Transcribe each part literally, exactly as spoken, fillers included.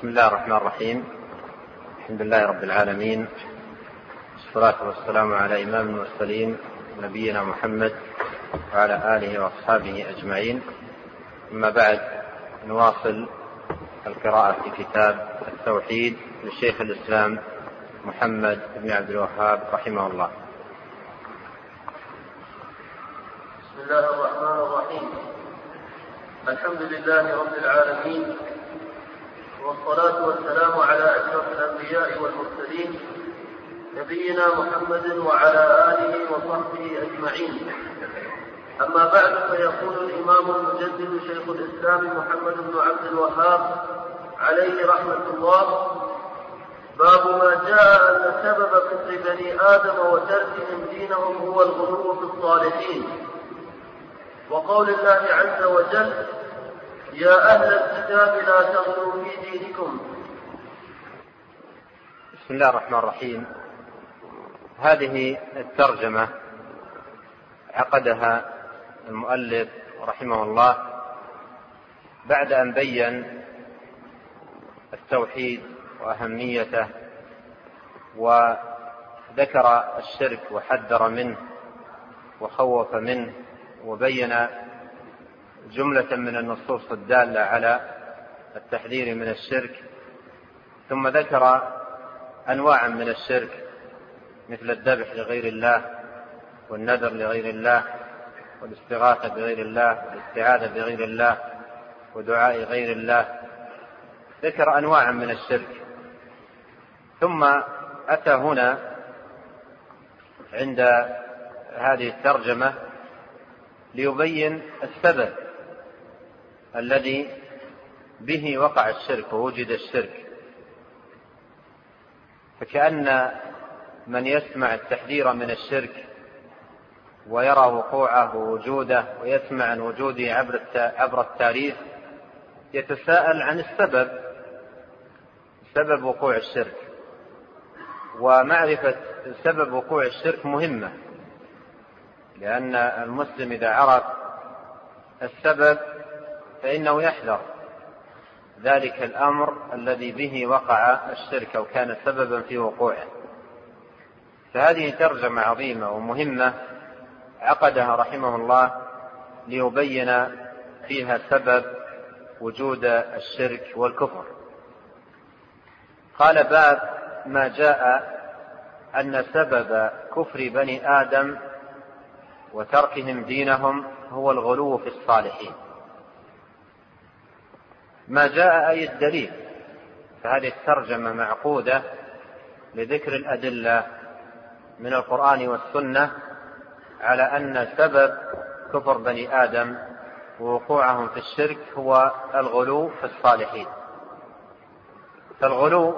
بسم الله الرحمن الرحيم. الحمد لله رب العالمين، والصلاة والسلام على إمام المرسلين نبينا محمد وعلى آله وأصحابه أجمعين. أما بعد، نواصل القراءة في كتاب التوحيد للشيخ الإسلام محمد بن عبد الوهاب رحمه الله. بسم الله الرحمن الرحيم. الحمد لله رب العالمين، والصلاة والسلام على أشرف الأنبياء والمرسلين نبينا محمد وعلى آله وصحبه أجمعين. أما بعد، فيقول الإمام المجدد شيخ الإسلام محمد بن عبد الوهاب عليه رحمة الله: باب ما جاء أن سبب كفر بني آدم وتركهم دينهم هو الغلو في الصالحين، وقول الله عز وجل: يا أهل الكتاب لا تغلوا في دينكم. بسم الله الرحمن الرحيم. هذه الترجمة عقدها المؤلف رحمه الله بعد أن بين التوحيد وأهميته وذكر الشرك وحذر منه وخوف منه، وبين جملة من النصوص الدالة على التحذير من الشرك، ثم ذكر أنواعا من الشرك مثل الذبح لغير الله، والنذر لغير الله، والاستغاثة بغير الله، والاستعاذة بغير الله، ودعاء غير الله. ذكر أنواعا من الشرك، ثم أتى هنا عند هذه الترجمة ليبين السبب الذي به وقع الشرك ووجد الشرك. فكأن من يسمع التحذير من الشرك ويرى وقوعه ووجوده ويسمع عن وجوده عبر التاريخ يتساءل عن السبب، سبب وقوع الشرك. ومعرفة سبب وقوع الشرك مهمة، لأن المسلم إذا عرف السبب فإنه يحذر ذلك الأمر الذي به وقع الشرك أو كان سببا في وقوعه. فهذه ترجمة عظيمة ومهمة عقدها رحمه الله ليبين فيها سبب وجود الشرك والكفر. قال: باب ما جاء أن سبب كفر بني آدم وتركهم دينهم هو الغلو في الصالحين. ما جاء أي الدليل، فهذه الترجمة معقودة لذكر الأدلة من القرآن والسنة على أن سبب كفر بني آدم ووقوعهم في الشرك هو الغلو في الصالحين. فالغلو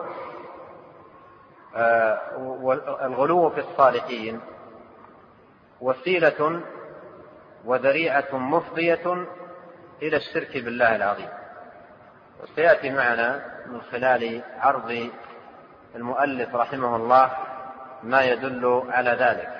آه الغلو في الصالحين وسيلة وذريعة مفضية إلى الشرك بالله العظيم، وسيأتي معنا من خلال عرض المؤلف رحمه الله ما يدل على ذلك.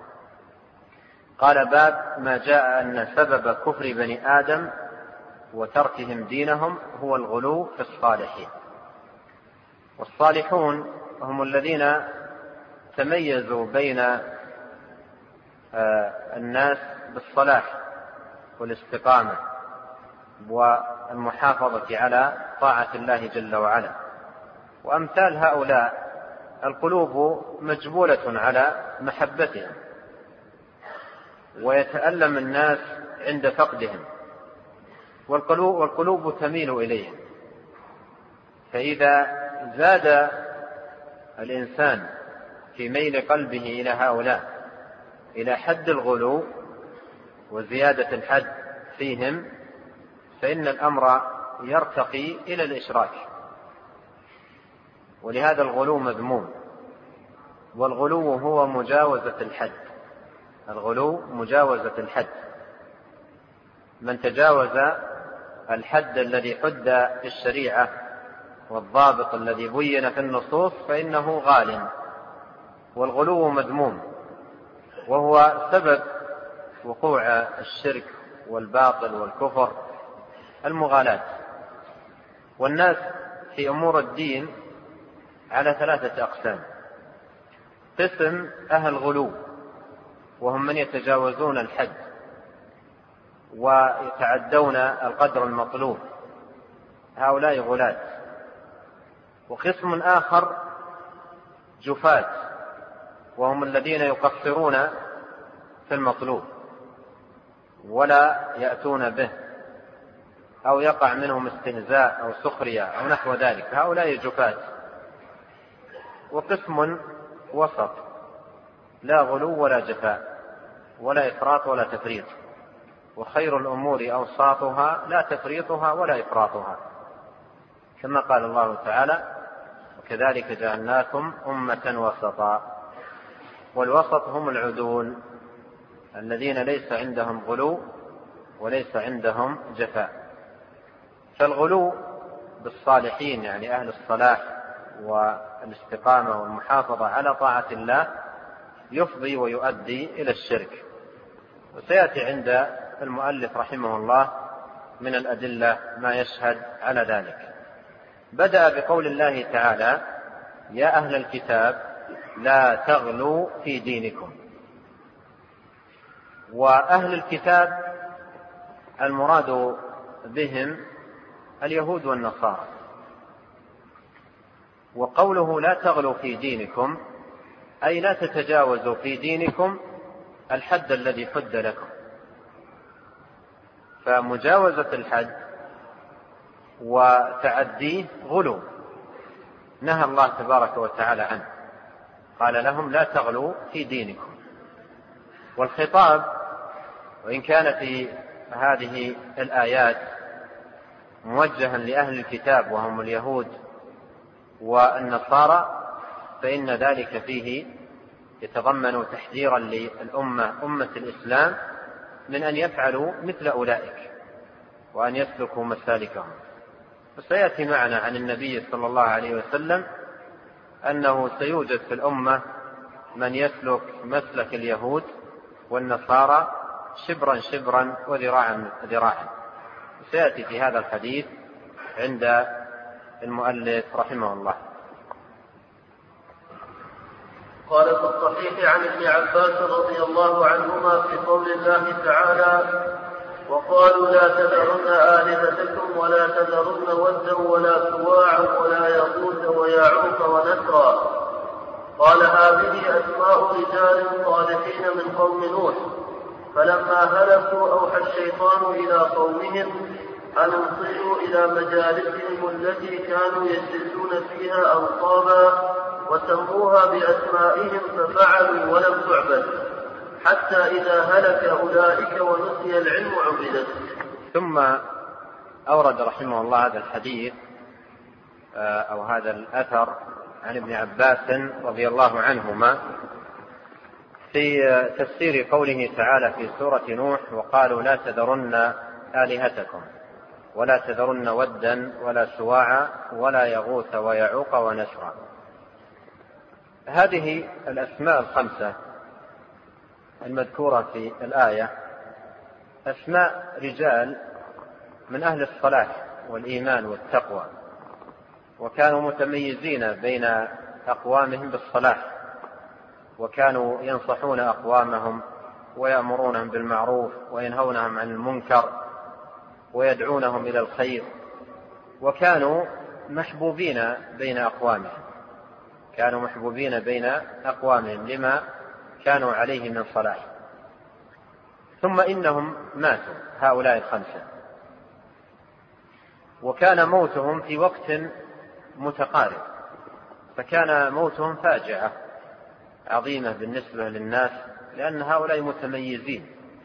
قال: باب ما جاء أن سبب كفر بني آدم وتركهم دينهم هو الغلو في الصالحين. والصالحون هم الذين تميزوا بين الناس بالصلاح والاستقامة والمحافظة على طاعة الله جل وعلا. وأمثال هؤلاء القلوب مجبولة على محبتهم، ويتألم الناس عند فقدهم، والقلوب, والقلوب تميل إليهم. فإذا زاد الإنسان في ميل قلبه إلى هؤلاء إلى حد الغلو وزيادة الحد فيهم، فإن الأمر يرتقي إلى الإشراك. ولهذا الغلو مذموم، والغلو هو مجاوزة الحد. الغلو مجاوزة الحد، من تجاوز الحد الذي حد في الشريعة والضابط الذي بين في النصوص فإنه غال. والغلو مذموم، وهو سبب وقوع الشرك والباطل والكفر المغالاة. والناس في أمور الدين على ثلاثة أقسام. قسم أهل غلو، وهم من يتجاوزون الحد ويتعدون القدر المطلوب، هؤلاء غلاة. وقسم آخر جفاة، وهم الذين يقصرون في المطلوب ولا يأتون به، أو يقع منهم استهزاء أو سخرية أو نحو ذلك، هؤلاء جفاة. وقسم وسط، لا غلو ولا جفاء ولا إفراط ولا تفريط، وخير الأمور أوساطها لا تفريطها ولا إفراطها، كما قال الله تعالى: وكذلك جعلناكم أمة وسطا. والوسط هم العدول الذين ليس عندهم غلو وليس عندهم جفاء. فالغلو بالصالحين، يعني أهل الصلاح والاستقامة والمحافظة على طاعة الله، يفضي ويؤدي إلى الشرك. وسيأتي عند المؤلف رحمه الله من الأدلة ما يشهد على ذلك. بدأ بقول الله تعالى: يا أهل الكتاب لا تغلوا في دينكم. وأهل الكتاب المراد بهم اليهود والنصارى. وقوله لا تغلوا في دينكم أي لا تتجاوزوا في دينكم الحد الذي حد لكم. فمجاوزة الحد وتعديه غلو، نهى الله تبارك وتعالى عنه، قال لهم لا تغلوا في دينكم. والخطاب وإن كان في هذه الآيات موجها لأهل الكتاب وهم اليهود والنصارى، فإن ذلك فيه يتضمن تحذيرا للأمة أمة الإسلام من أن يفعلوا مثل أولئك وأن يسلكوا مسالكهم. وسيأتي معنا عن النبي صلى الله عليه وسلم أنه سيوجد في الأمة من يسلك مسلك اليهود والنصارى شبرا شبرا وذراعا ذراعا. سيأتي في هذا الحديث عند المؤلف رحمه الله. قال في الصحيح عن ابن عباس رضي الله عنهما في قول الله تعالى: وقالوا لا تذرن آلهتكم ولا تذرن ودا ولا سواعا ولا يغوث ويعوق ونسرا. قال: هذه أسماء رجال صالحين من قوم نوح، فلما هلكوا أوحى الشيطان إلى قومهم أن انصروا إلى مجالسهم التي كانوا يجلسون فيها أنصابا وسموها بأسمائهم ففعلوا ولم تعبد، حتى إذا هلك أولئك ونسي العلم عبدت. ثم أورد رحمه الله هذا الحديث أو هذا الأثر عن ابن عباس رضي الله عنهما في تفسير قوله تعالى في سورة نوح: وقالوا لا تذرن آلهتكم ولا تذرن ودا ولا سواعا ولا يغوث ويعوق ونسرا. هذه الأسماء الخمسة المذكورة في الآية أسماء رجال من أهل الصلاح والإيمان والتقوى، وكانوا متميزين بين أقوامهم بالصلاح، وكانوا ينصحون أقوامهم ويأمرونهم بالمعروف وينهونهم عن المنكر ويدعونهم إلى الخير، وكانوا محبوبين بين أقوامهم كانوا محبوبين بين أقوامهم لما كانوا عليه من صلاح. ثم إنهم ماتوا هؤلاء الخمسة، وكان موتهم في وقت متقارب، فكان موتهم فاجعة عظيمة بالنسبة للناس، لأن هؤلاء متميزين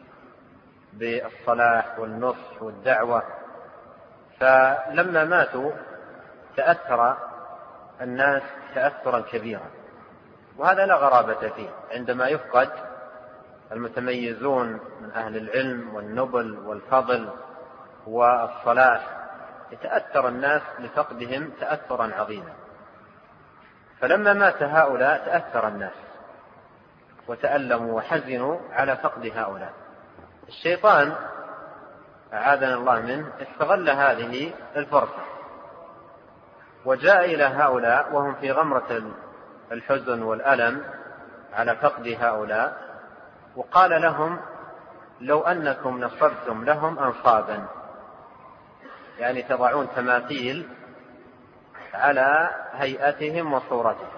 بالصلاح والنصح والدعوة. فلما ماتوا تأثر الناس تأثرا كبيرا، وهذا لا غرابة فيه. عندما يفقد المتميزون من أهل العلم والنبل والفضل والصلاح يتأثر الناس لفقدهم تأثرا عظيما. فلما مات هؤلاء تأثر الناس وتألموا وحزنوا على فقد هؤلاء. الشيطان أعاذنا الله منه استغل هذه الفرصة، وجاء إلى هؤلاء وهم في غمرة الحزن والألم على فقد هؤلاء، وقال لهم: لو أنكم نصبتم لهم أنصابا، يعني تضعون تماثيل على هيئتهم وصورتهم،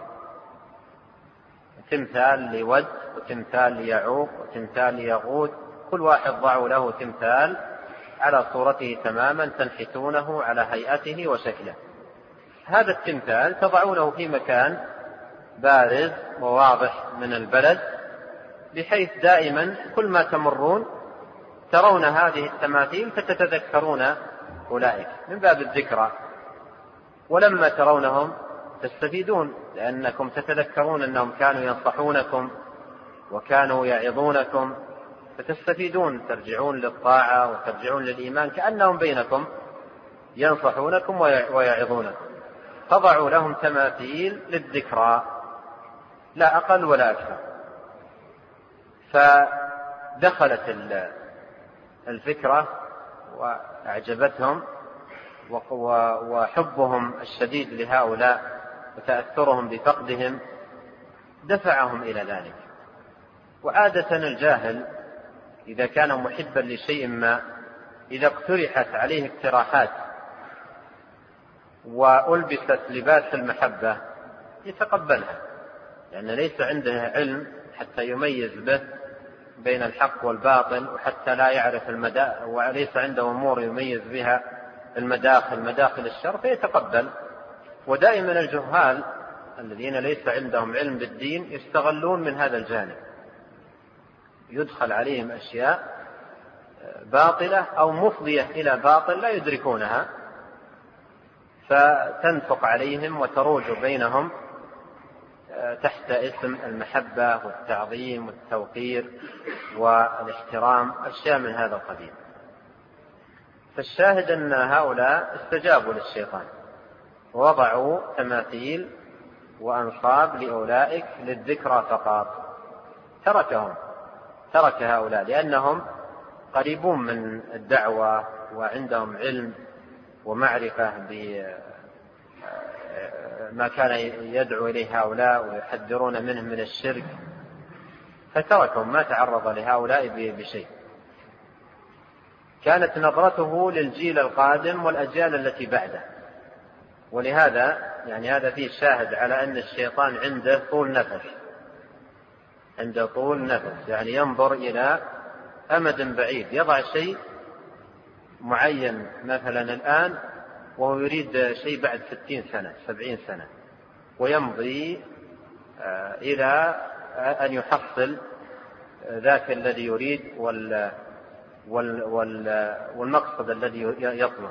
تمثال لود وتمثال ليعوق وتمثال ليغوث، كل واحد ضعوا له تمثال على صورته تماما تنحتونه على هيئته وشكله. هذا التمثال تضعونه في مكان بارز وواضح من البلد، بحيث دائما كل ما تمرون ترون هذه التماثيل فتتذكرون أولئك من باب الذكرى، ولما ترونهم تستفيدون، لأنكم تتذكرون أنهم كانوا ينصحونكم وكانوا يعظونكم، فتستفيدون، ترجعون للطاعة وترجعون للإيمان كأنهم بينكم ينصحونكم ويعظونكم. فضعوا لهم تماثيل للذكرى لا أقل ولا أكثر. فدخلت الفكرة وأعجبتهم، وحبهم الشديد لهؤلاء وتأثرهم بفقدهم دفعهم إلى ذلك. وعادة الجاهل إذا كان محبا لشيء ما، إذا اقترحت عليه اقتراحات وألبست لباس المحبة يتقبلها، لأن ليس عنده علم حتى يميز به بين الحق والباطل، وحتى لا يعرف المدى، وليس عنده أمور يميز بها المداخل مداخل الشر فيتقبل. ودائما الجهال الذين ليس عندهم علم بالدين يستغلون من هذا الجانب، يدخل عليهم أشياء باطلة أو مفضية إلى باطل لا يدركونها، فتنفق عليهم وتروج بينهم تحت اسم المحبة والتعظيم والتوقير والاحترام، أشياء من هذا القبيل. فالشاهد أن هؤلاء استجابوا للشيطان ووضعوا تماثيل وأنصاب لأولئك للذكرى فقط. تركهم ترك هؤلاء لأنهم قريبون من الدعوة وعندهم علم ومعرفة بما كان يدعو إليه هؤلاء ويحذرون منه من الشرك، فتركهم، ما تعرض لهؤلاء بشيء. كانت نظرته للجيل القادم والأجيال التي بعده، ولهذا يعني هذا فيه شاهد على أن الشيطان عنده طول نفس، عنده طول نفس، يعني ينظر إلى أمد بعيد، يضع شيء معين مثلا الآن وهو يريد شيء بعد ستين سنة سبعين سنة، ويمضي إلى أن يحصل ذاك الذي يريد وال والمقصد الذي يطلب.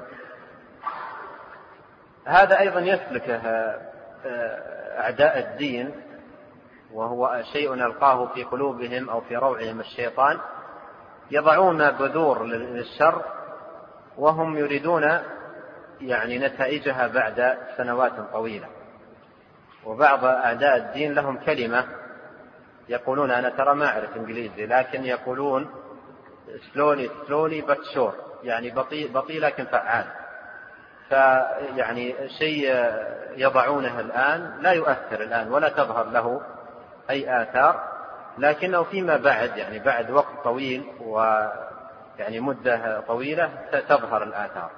هذا أيضا يسلكه أعداء الدين، وهو شيء نلقاه في قلوبهم أو في روعهم الشيطان، يضعون بذور للشر وهم يريدون يعني نتائجها بعد سنوات طويلة. وبعض أعداء الدين لهم كلمة يقولون، أنا ترى ما أعرف إنجليزي، لكن يقولون slowly slowly but sure، يعني بطيء بطيء لكن فعال. فيعني شيء يضعونه الآن لا يؤثر الآن ولا تظهر له أي آثار، لكنه فيما بعد يعني بعد وقت طويل ويعني مدة طويلة تظهر الآثار.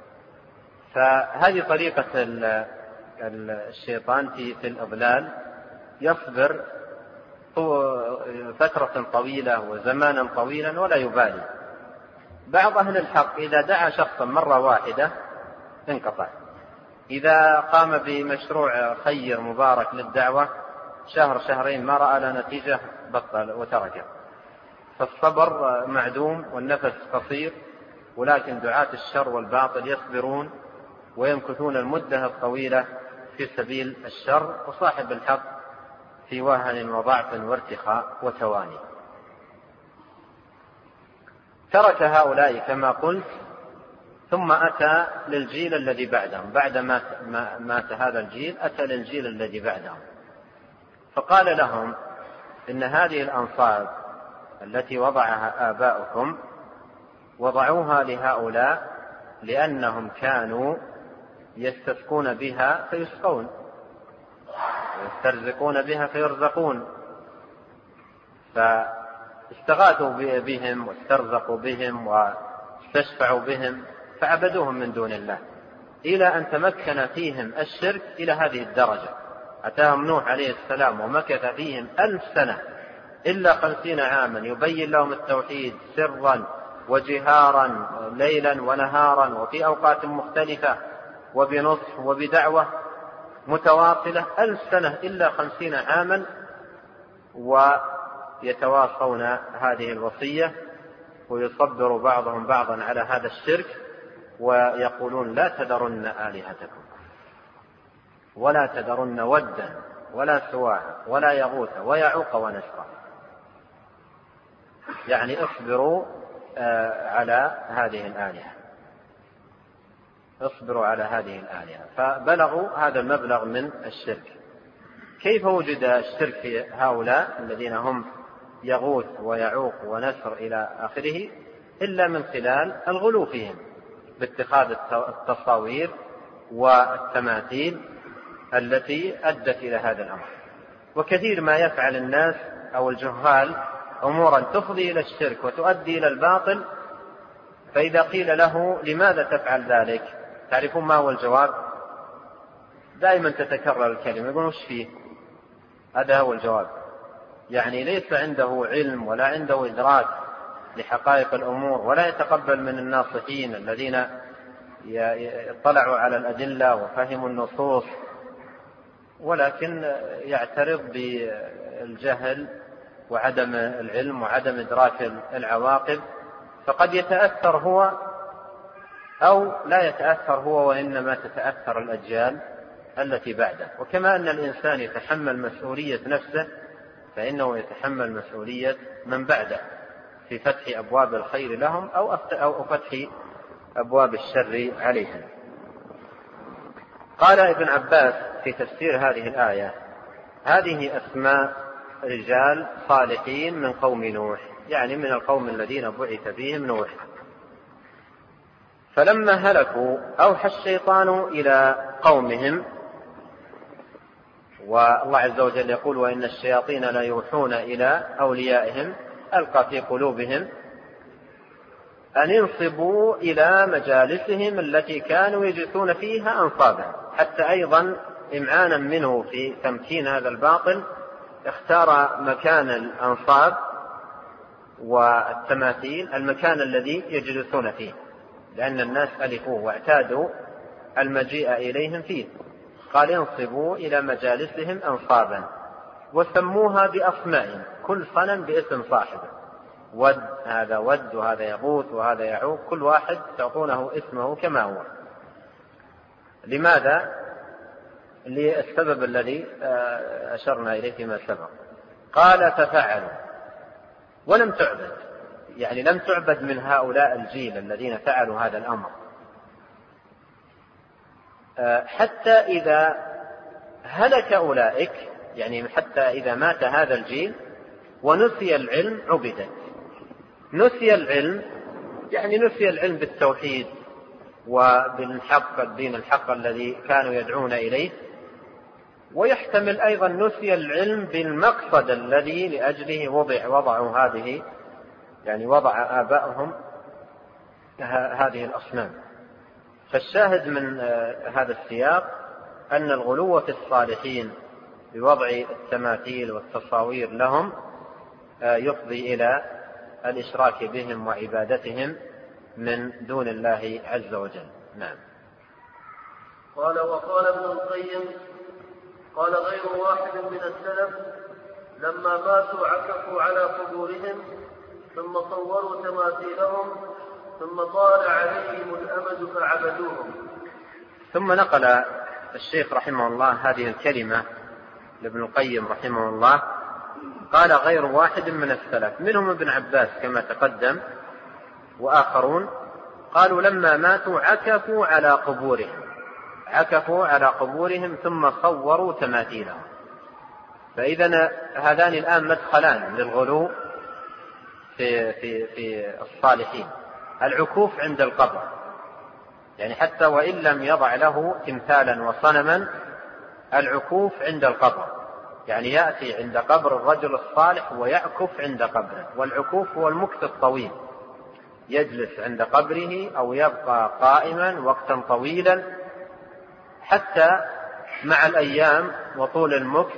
فهذه طريقة الشيطان في الإضلال، يصبر فترة طويلة وزمانا طويلا ولا يبالي. بعض أهل الحق إذا دعا شخصا مرة واحدة انقطع، إذا قام بمشروع خير مبارك للدعوة شهر شهرين ما رأى له نتيجة بطل وتركه. فالصبر معدوم والنفس قصير، ولكن دعاة الشر والباطل يصبرون ويمكثون المدة الطويلة في سبيل الشر، وصاحب الحق في وهن وضعف وارتخاء وتواني. ترك هؤلاء كما قلت، ثم أتى للجيل الذي بعدهم، بعد ما مات هذا الجيل أتى للجيل الذي بعدهم، فقال لهم إن هذه الأنصاب التي وضعها آباؤكم وضعوها لهؤلاء لأنهم كانوا يستسقون بها فيسقون، ويسترزقون بها فيرزقون، فاستغاثوا بهم واسترزقوا بهم واستشفعوا بهم فعبدوهم من دون الله، إلى أن تمكن فيهم الشرك إلى هذه الدرجة. أتاهم نوح عليه السلام ومكث فيهم ألف سنة إلا خمسين عاما يبين لهم التوحيد سرا وجهارا ليلا ونهارا وفي أوقات مختلفة وبنصح وبدعوة متواصلة، ألف سنة إلا خمسين عاما، ويتواصون هذه الوصية ويصبر بعضهم بعضا على هذا الشرك، ويقولون لا تذرن آلهتكم ولا تذرن ودا ولا سواعا ولا يغوث ويعوق ونسرا، يعني اصبروا على هذه الآلهة، اصبروا على هذه الآلهة. فبلغوا هذا المبلغ من الشرك. كيف وجد الشرك في هؤلاء الذين هم يغوث ويعوق ونسر إلى آخره إلا من خلال الغلو فيهم باتخاذ التصاوير والتماثيل التي أدت إلى هذا الأمر. وكثير ما يفعل الناس أو الجهال أمورا تفضي إلى الشرك وتؤدي إلى الباطل، فإذا قيل له لماذا تفعل ذلك تعرفون ما هو الجواب؟ دائما تتكرر الكلمة، يقول وش فيه؟ هذا هو الجواب، يعني ليس عنده علم ولا عنده إدراك لحقائق الأمور، ولا يتقبل من الناصحين الذين يطلعوا على الأدلة وفهموا النصوص، ولكن يعترض بالجهل وعدم العلم وعدم إدراك العواقب، فقد يتأثر هو أو لا يتأثر هو، وإنما تتأثر الأجيال التي بعده. وكما أن الإنسان يتحمل مسؤولية نفسه فإنه يتحمل مسؤولية من بعده في فتح أبواب الخير لهم أو فتح أبواب الشر عليهم. قال ابن عباس في تفسير هذه الآية: هذه أسماء رجال صالحين من قوم نوح، يعني من القوم الذين بعث فيهم نوح. فلما هلكوا أوحى الشيطان إلى قومهم، والله عز وجل يقول: وإن الشياطين لا يوحون إلى أوليائهم ألقى في قلوبهم أن ينصبوا إلى مجالسهم التي كانوا يجلسون فيها أنصابا. حتى أيضا إمعانا منه في تمكين هذا الباطل اختار مكان الأنصاب والتماثيل المكان الذي يجلسون فيه، لأن الناس ألفوه واعتادوا المجيء إليهم فيه. قال: ينصبوا إلى مجالسهم أنصابا، وسموها بأسماء، كل صنم باسم صاحبه، ود هذا ود وهذا يغوث وهذا يعوق، كل واحد تعطونه اسمه كما هو. لماذا؟ للسبب الذي أشرنا إليه فيما سبق. قال: ففعلوا ولم تعبد، يعني لم تعبد من هؤلاء الجيل الذين فعلوا هذا الأمر، حتى إذا هلك أولئك، يعني حتى إذا مات هذا الجيل ونسي العلم عبدت. نسي العلم يعني نسي العلم بالتوحيد وبالحق، الدين الحق الذي كانوا يدعون إليه، ويحتمل أيضا نسي العلم بالمقصد الذي لأجله وضع وضعوا هذه، يعني وضع آبائهم هذه الأصنام. فالشاهد من هذا السياق أن الغلو في الصالحين بوضع التماثيل والتصاوير لهم يفضي إلى الإشراك بهم وعبادتهم من دون الله عز وجل. نعم. قال: وقال ابن القيم: قال غير واحد من السلف: لما ماتوا عكفوا على قبورهم ثم صوروا تماثيلهم ثم طال عليهم الأمد فعبدوهم. ثم نقل الشيخ رحمه الله هذه الكلمة لابن القيم رحمه الله، قال: غير واحد من السلف، منهم ابن عباس كما تقدم وآخرون، قالوا لما ماتوا عكفوا على قبورهم، عكفوا على قبورهم ثم صوروا تماثيلهم. فإذا هذان الآن مدخلان للغلو في, في, في الصالحين: العكوف عند القبر، يعني حتى وإن لم يضع له تمثالا وصنما، العكوف عند القبر، يعني يأتي عند قبر الرجل الصالح ويعكف عند قبره. والعكوف هو المكث الطويل، يجلس عند قبره أو يبقى قائما وقتا طويلا، حتى مع الأيام وطول المكث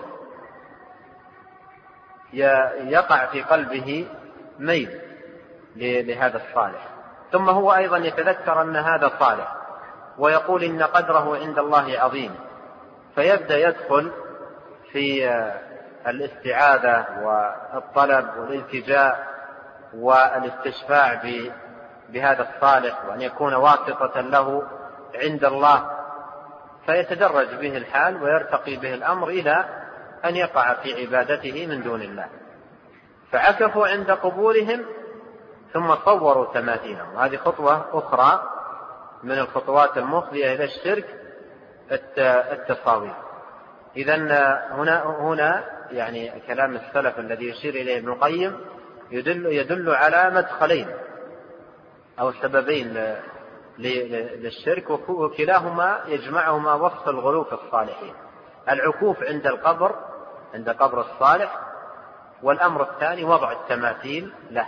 يقع في قلبه ميل لهذا الصالح، ثم هو أيضا يتذكر أن هذا صالح ويقول إن قدره عند الله عظيم، فيبدأ يدخل في الاستعاذة والطلب والالتجاء والاستشفاع بهذا الصالح، وأن يكون واسطة له عند الله، فيتدرج به الحال ويرتقي به الأمر إلى أن يقع في عبادته من دون الله. فعكفوا عند قبورهم ثم صوروا تماثيلهم. هذه خطوة أخرى من الخطوات المفضية إلى الشرك، التصاوير. إذن هنا هنا يعني كلام السلف الذي يشير إليه ابن القيم يدل يدل على مدخلين أو سببين للشرك، وكلاهما يجمعهما وصف الغلو في الصالحين: العكوف عند القبر، عند قبر الصالح، والأمر الثاني وضع التماثيل له.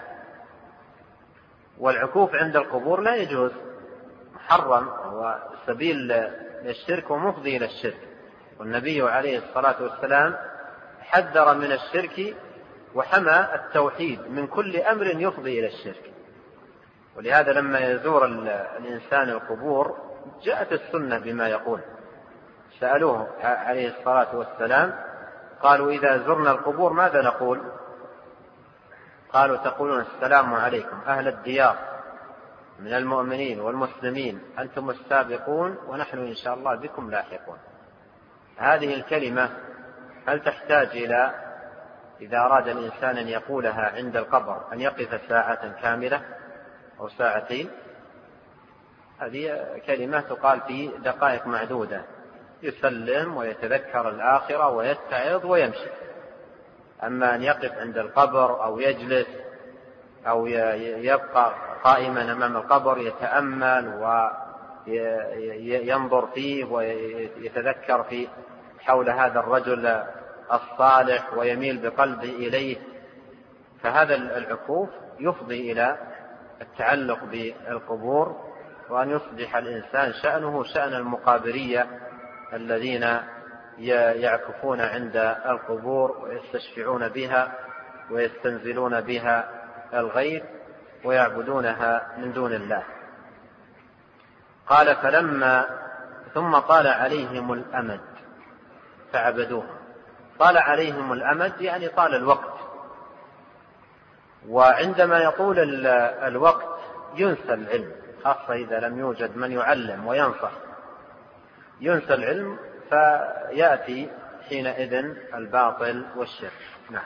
والعكوف عند القبور لا يجوز، محرم، هو سبيل للشرك ومفضي إلى الشرك. والنبي عليه الصلاة والسلام حذر من الشرك وحمى التوحيد من كل أمر يفضي إلى الشرك. ولهذا لما يزور الإنسان القبور جاءت السنة بما يقول. سألوه عليه الصلاة والسلام قالوا: إذا زرنا القبور ماذا نقول؟ قالوا: تقولون السلام عليكم أهل الديار من المؤمنين والمسلمين، أنتم السابقون ونحن إن شاء الله بكم لاحقون. هذه الكلمة هل تحتاج إلى، إذا أراد الإنسان أن يقولها عند القبر، أن يقف ساعة كاملة أو ساعتين؟ هذه كلمة تقال في دقائق معدودة، يسلم ويتذكر الآخرة ويتعظ ويمشي. أما أن يقف عند القبر أو يجلس أو يبقى قائما أمام القبر يتأمل وينظر فيه ويتذكر في حول هذا الرجل الصالح ويميل بقلبه إليه، فهذا العكوف يفضي إلى التعلق بالقبور، وأن يصبح الإنسان شأنه شأن المقابرية الذين يعكفون عند القبور ويستشفعون بها ويستنزلون بها الغيث ويعبدونها من دون الله. قال: فلما ثم طال عليهم الأمد فعبدوه. طال عليهم الأمد يعني طال الوقت، وعندما يطول الوقت ينسى العلم، خاصة إذا لم يوجد من يعلم وينصح، ينسى العلم فيأتي حينئذ الباطل والشرك. نعم.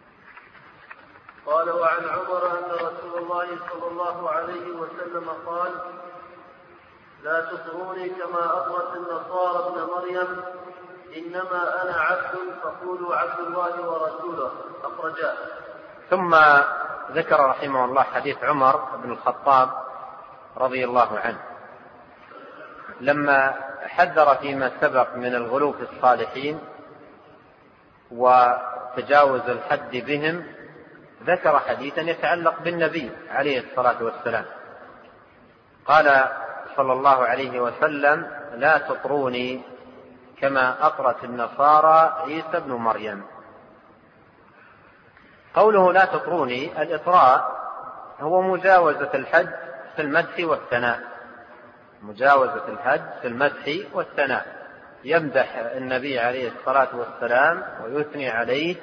قال: وعن عمر أن رسول الله صلى الله عليه وسلم قال: لا تطروني كما أطرت النصارى ابن مريم، إنما أنا عبد فقولوا عبد الله ورسوله. أخرجاه. ثم ذكر رحمه الله حديث عمر بن الخطاب رضي الله عنه لما حذر فيما سبق من الغلو في الصالحين وتجاوز الحد بهم، ذكر حديثا يتعلق بالنبي عليه الصلاة والسلام. قال صلى الله عليه وسلم: لا تطروني كما أطرت النصارى عيسى بن مريم. قوله لا تطروني، الإطراء هو مجاوزة الحد في المدح والثناء، مجاوزة الحد في المدح والثناء، يمدح النبي عليه الصلاة والسلام ويثني عليه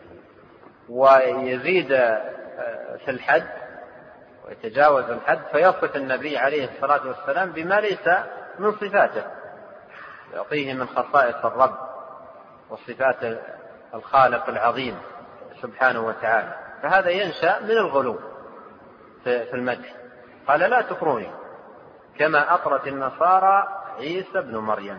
ويزيد في الحد ويتجاوز الحد، فيصف النبي عليه الصلاة والسلام بما ليس من صفاته، يعطيه من خصائص الرب وصفات الخالق العظيم سبحانه وتعالى، فهذا ينشأ من الغلو في المدح. قال: لا تطروني كما أطرت النصارى عيسى بن مريم.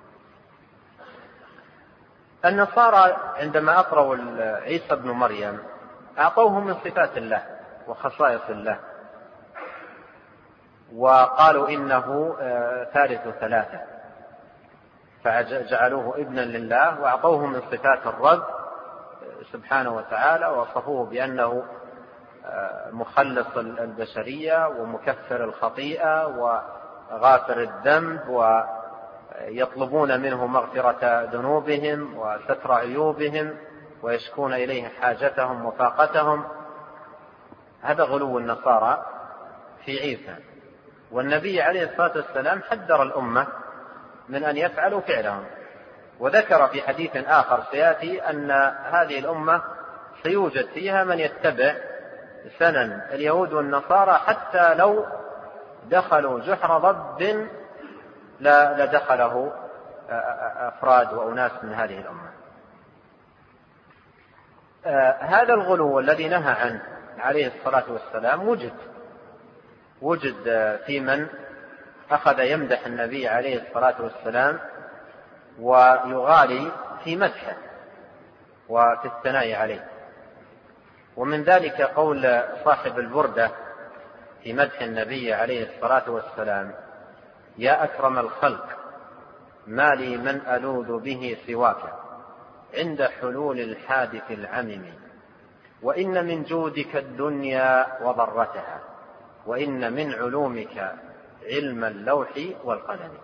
النصارى عندما أطروا عيسى بن مريم أعطوه من صفات الله وخصائص الله، وقالوا إنه ثالث ثلاثة، فجعلوه ابنا لله وأعطوه من صفات الرب سبحانه وتعالى، ووصفوه بأنه مخلص البشرية ومكفر الخطيئة وغافر الذنب، ويطلبون منه مغفرة ذنوبهم وستر عيوبهم ويشكون إليه حاجتهم وفاقتهم. هذا غلو النصارى في عيسى، والنبي عليه الصلاة والسلام حذر الأمة من أن يفعلوا فعلهم، وذكر في حديث آخر سيأتي أن هذه الأمة سيوجد فيها من يتبع سنن اليهود والنصارى، حتى لو دخلوا جحر ضب لدخله أفراد وأناس من هذه الأمة. هذا الغلو الذي نهى عنه عليه الصلاة والسلام وجد وجد في من أخذ يمدح النبي عليه الصلاة والسلام ويغالي في مدحه وفي الثناء عليه. ومن ذلك قول صاحب البردة في مدح النبي عليه الصلاة والسلام: يا أكرم الخلق ما لي من ألوذ به سواك عند حلول الحادث العمم، وإن من جودك الدنيا وضرتها، وإن من علومك علم اللوح والقلم.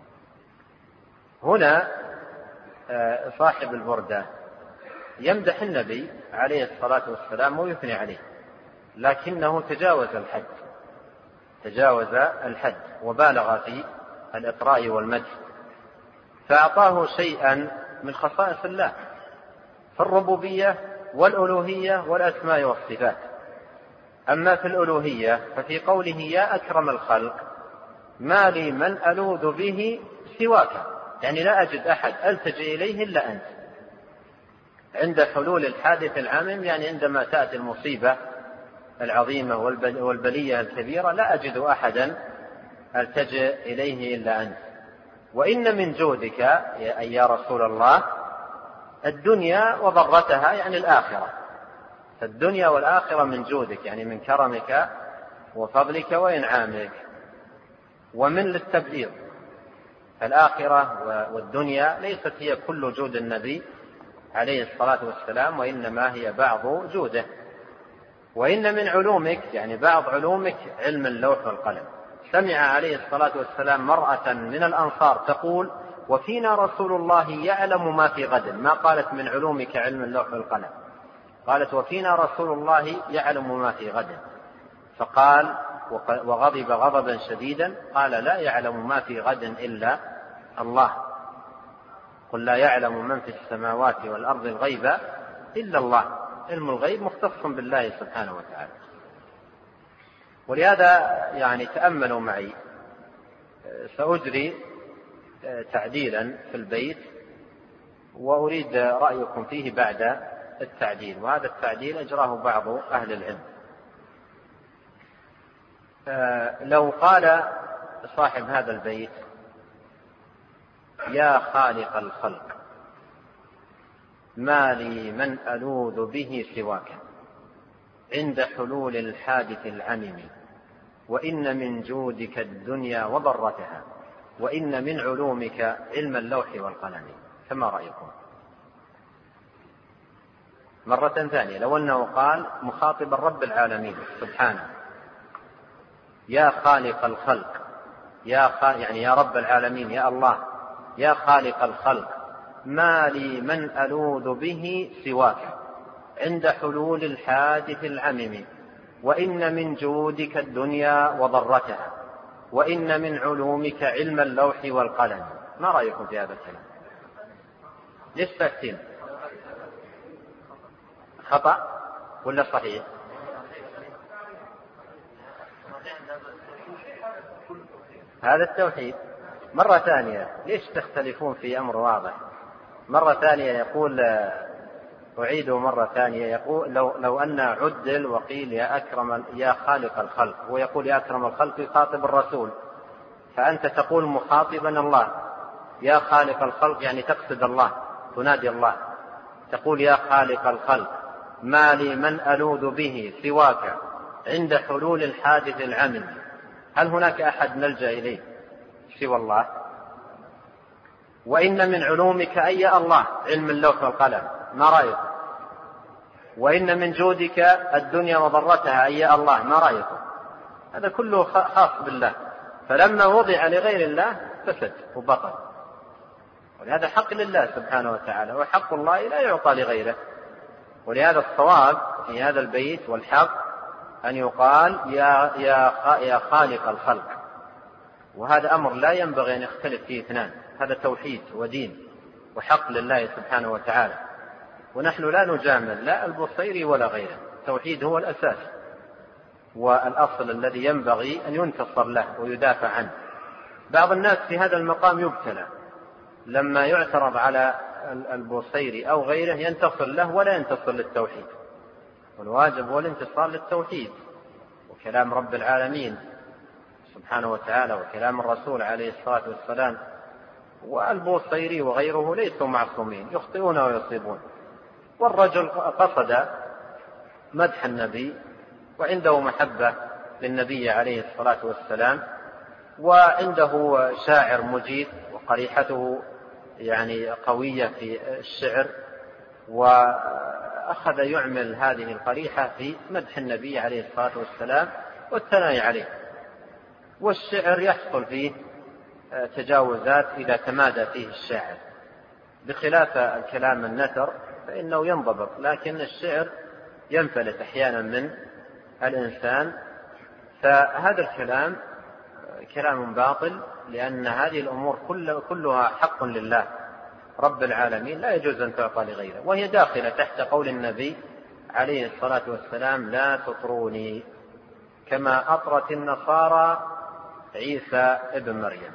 هنا صاحب البردة يمدح النبي عليه الصلاة والسلام ويثني عليه، لكنه تجاوز الحد تجاوز الحد وبالغ في الإطراء والمدح، فأعطاه شيئا من خصائص الله في الربوبية والألوهية والأسماء والصفات. أما في الألوهية ففي قوله يا أكرم الخلق ما لي من ألوذ به سواك، يعني لا أجد أحد ألتجئ إليه إلا أنت. عند حلول الحادث العامم، يعني عندما تأتي المصيبة العظيمة والبلية الكبيرة، لا أجد أحدا ألتجئ إليه إلا أنت. وإن من جودك أي يا رسول الله الدنيا وضرتها، يعني الآخرة، فالدنيا والآخرة من جودك، يعني من كرمك وفضلك وإنعامك. ومن للتبليغ، الآخرة والدنيا ليست هي كل جود النبي عليه الصلاة والسلام، وإنما هي بعض جوده. وإن من علومك، يعني بعض علومك علم اللوح والقلم. سمع عليه الصلاة والسلام مرأة من الأنصار تقول: وفينا رسول الله يعلم ما في غد. ما قالت من علومك علم اللوح والقلم، قالت وفينا رسول الله يعلم ما في غد. فقال وغضب غضبا شديدا، قال: لا يعلم ما في غد إلا الله، قل لا يعلم من في السماوات والأرض الغيب إلا الله. علم الغيب مختص بالله سبحانه وتعالى. ولهذا يعني تأملوا معي، سأجري تعديلا في البيت وأريد رأيكم فيه بعد التعديل، وهذا التعديل أجراه بعض أهل العلم. لو قال صاحب هذا البيت: يا خالق الخلق ما لي من ألوذ به سواك عند حلول الحادث العمم، وإن من جودك الدنيا وضرتها، وإن من علومك علم اللوح والقلم، فما رأيكم؟ مرة ثانية، لو أنه قال مخاطبا رب العالمين سبحانه: يا خالق الخلق، يا خالق يعني يا رب العالمين، يا الله، يا خالق الخلق ما لي من ألوذ به سواك عند حلول الحادث العمم، وإن من جودك الدنيا وضرتها، وإن من علومك علم اللوح والقلم. ما رأيكم في هذا الكلام؟ ليش ساكتين؟ خطأ ولا صحيح؟ هذا التوحيد. مرة ثانية، ليش تختلفون في أمر واضح؟ مرة ثانية يقول، أعيده مرة ثانية، يقول لو, لو أن عدل وقيل يا أكرم يا خالق الخلق، هو يقول يا أكرم الخلق يخاطب الرسول، فأنت تقول مخاطبا الله يا خالق الخلق، يعني تقصد الله، تنادي الله، تقول يا خالق الخلق ما لي من ألوذ به سواك عند حلول الحادث العمم، هل هناك أحد نلجأ إليه سوى الله؟ وإن من علومك أي الله علم اللوح والقلم، ما رأيك؟ وإن من جودك الدنيا وضرتها أي الله، ما رأيك؟ هذا كله خاص بالله، فلما وضع لغير الله فسد وبطل. ولهذا حق لله سبحانه وتعالى، وحق الله لا يعطى لغيره. ولهذا الصواب في هذا البيت والحق أن يقال يا, يا, يا خالق الخلق، وهذا أمر لا ينبغي أن يختلف فيه اثنان، هذا توحيد ودين وحق لله سبحانه وتعالى. ونحن لا نجامل لا البصيري ولا غيره، التوحيد هو الأساس والأصل الذي ينبغي أن ينتصر له ويدافع عنه. بعض الناس في هذا المقام يبتلى، لما يعترض على البصيري أو غيره ينتصر له ولا ينتصر للتوحيد، والواجب هو الانتصار للتوحيد وكلام رب العالمين سبحانه وتعالى وكلام الرسول عليه الصلاة والسلام. والبوصيري وغيره ليسوا معصومين، يخطئون ويصيبون. والرجل قصد مدح النبي وعنده محبة للنبي عليه الصلاة والسلام، وعنده شاعر مجيد وقريحته يعني قوية في الشعر، وأخذ يعمل هذه القريحة في مدح النبي عليه الصلاة والسلام والثناء عليه. والشعر يحصل فيه تجاوزات إذا تمادى فيه الشاعر، بخلاف الكلام النثر فإنه ينضبط، لكن الشعر ينفلت أحيانا من الإنسان. فهذا الكلام كلام باطل، لأن هذه الأمور كلها حق لله رب العالمين، لا يجوز أن تعطى لغيره، وهي داخلة تحت قول النبي عليه الصلاة والسلام لا تطروني كما أطرت النصارى عيسى ابن مريم.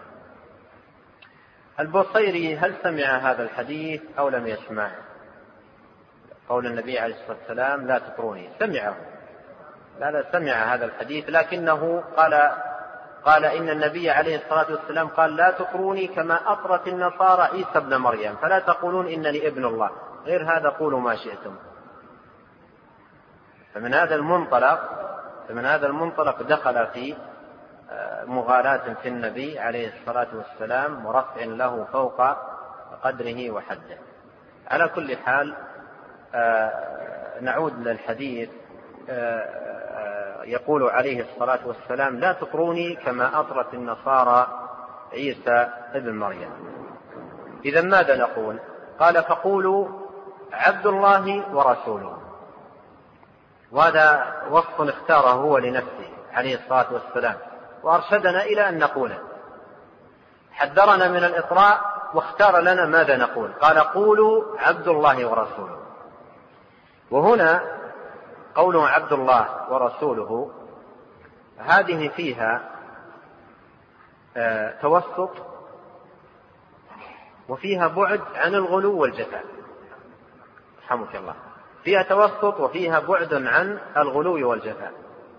البوصيري هل سمع هذا الحديث أو لم يسمعه؟ قول النبي عليه الصلاة والسلام لا تطروني، سمعه، لا لا سمع هذا الحديث، لكنه قال قال إن النبي عليه الصلاة والسلام قال لا تطروني كما أطرت النصارى عيسى ابن مريم، فلا تقولون إنني ابن الله، غير هذا قولوا ما شئتم. فمن هذا المنطلق فمن هذا المنطلق دخل في مغالاة في النبي عليه الصلاة والسلام ورفع له فوق قدره وحده. على كل حال نعود للحديث. يقول عليه الصلاة والسلام لا تطروني كما أطرت النصارى عيسى ابن مريم. إذا ماذا نقول؟ قال فقولوا عبد الله ورسوله، وهذا وصف اختاره هو لنفسه عليه الصلاة والسلام، وأرشدنا إلى أن نقوله، حذرنا من الإطراء واختار لنا ماذا نقول. قال قولوا عبد الله ورسوله. وهنا قوله عبد الله ورسوله هذه فيها آه توسط، وفيها بعد عن الغلو والجفاء، رحمك الله، فيها توسط وفيها بعد عن الغلو والجفاء.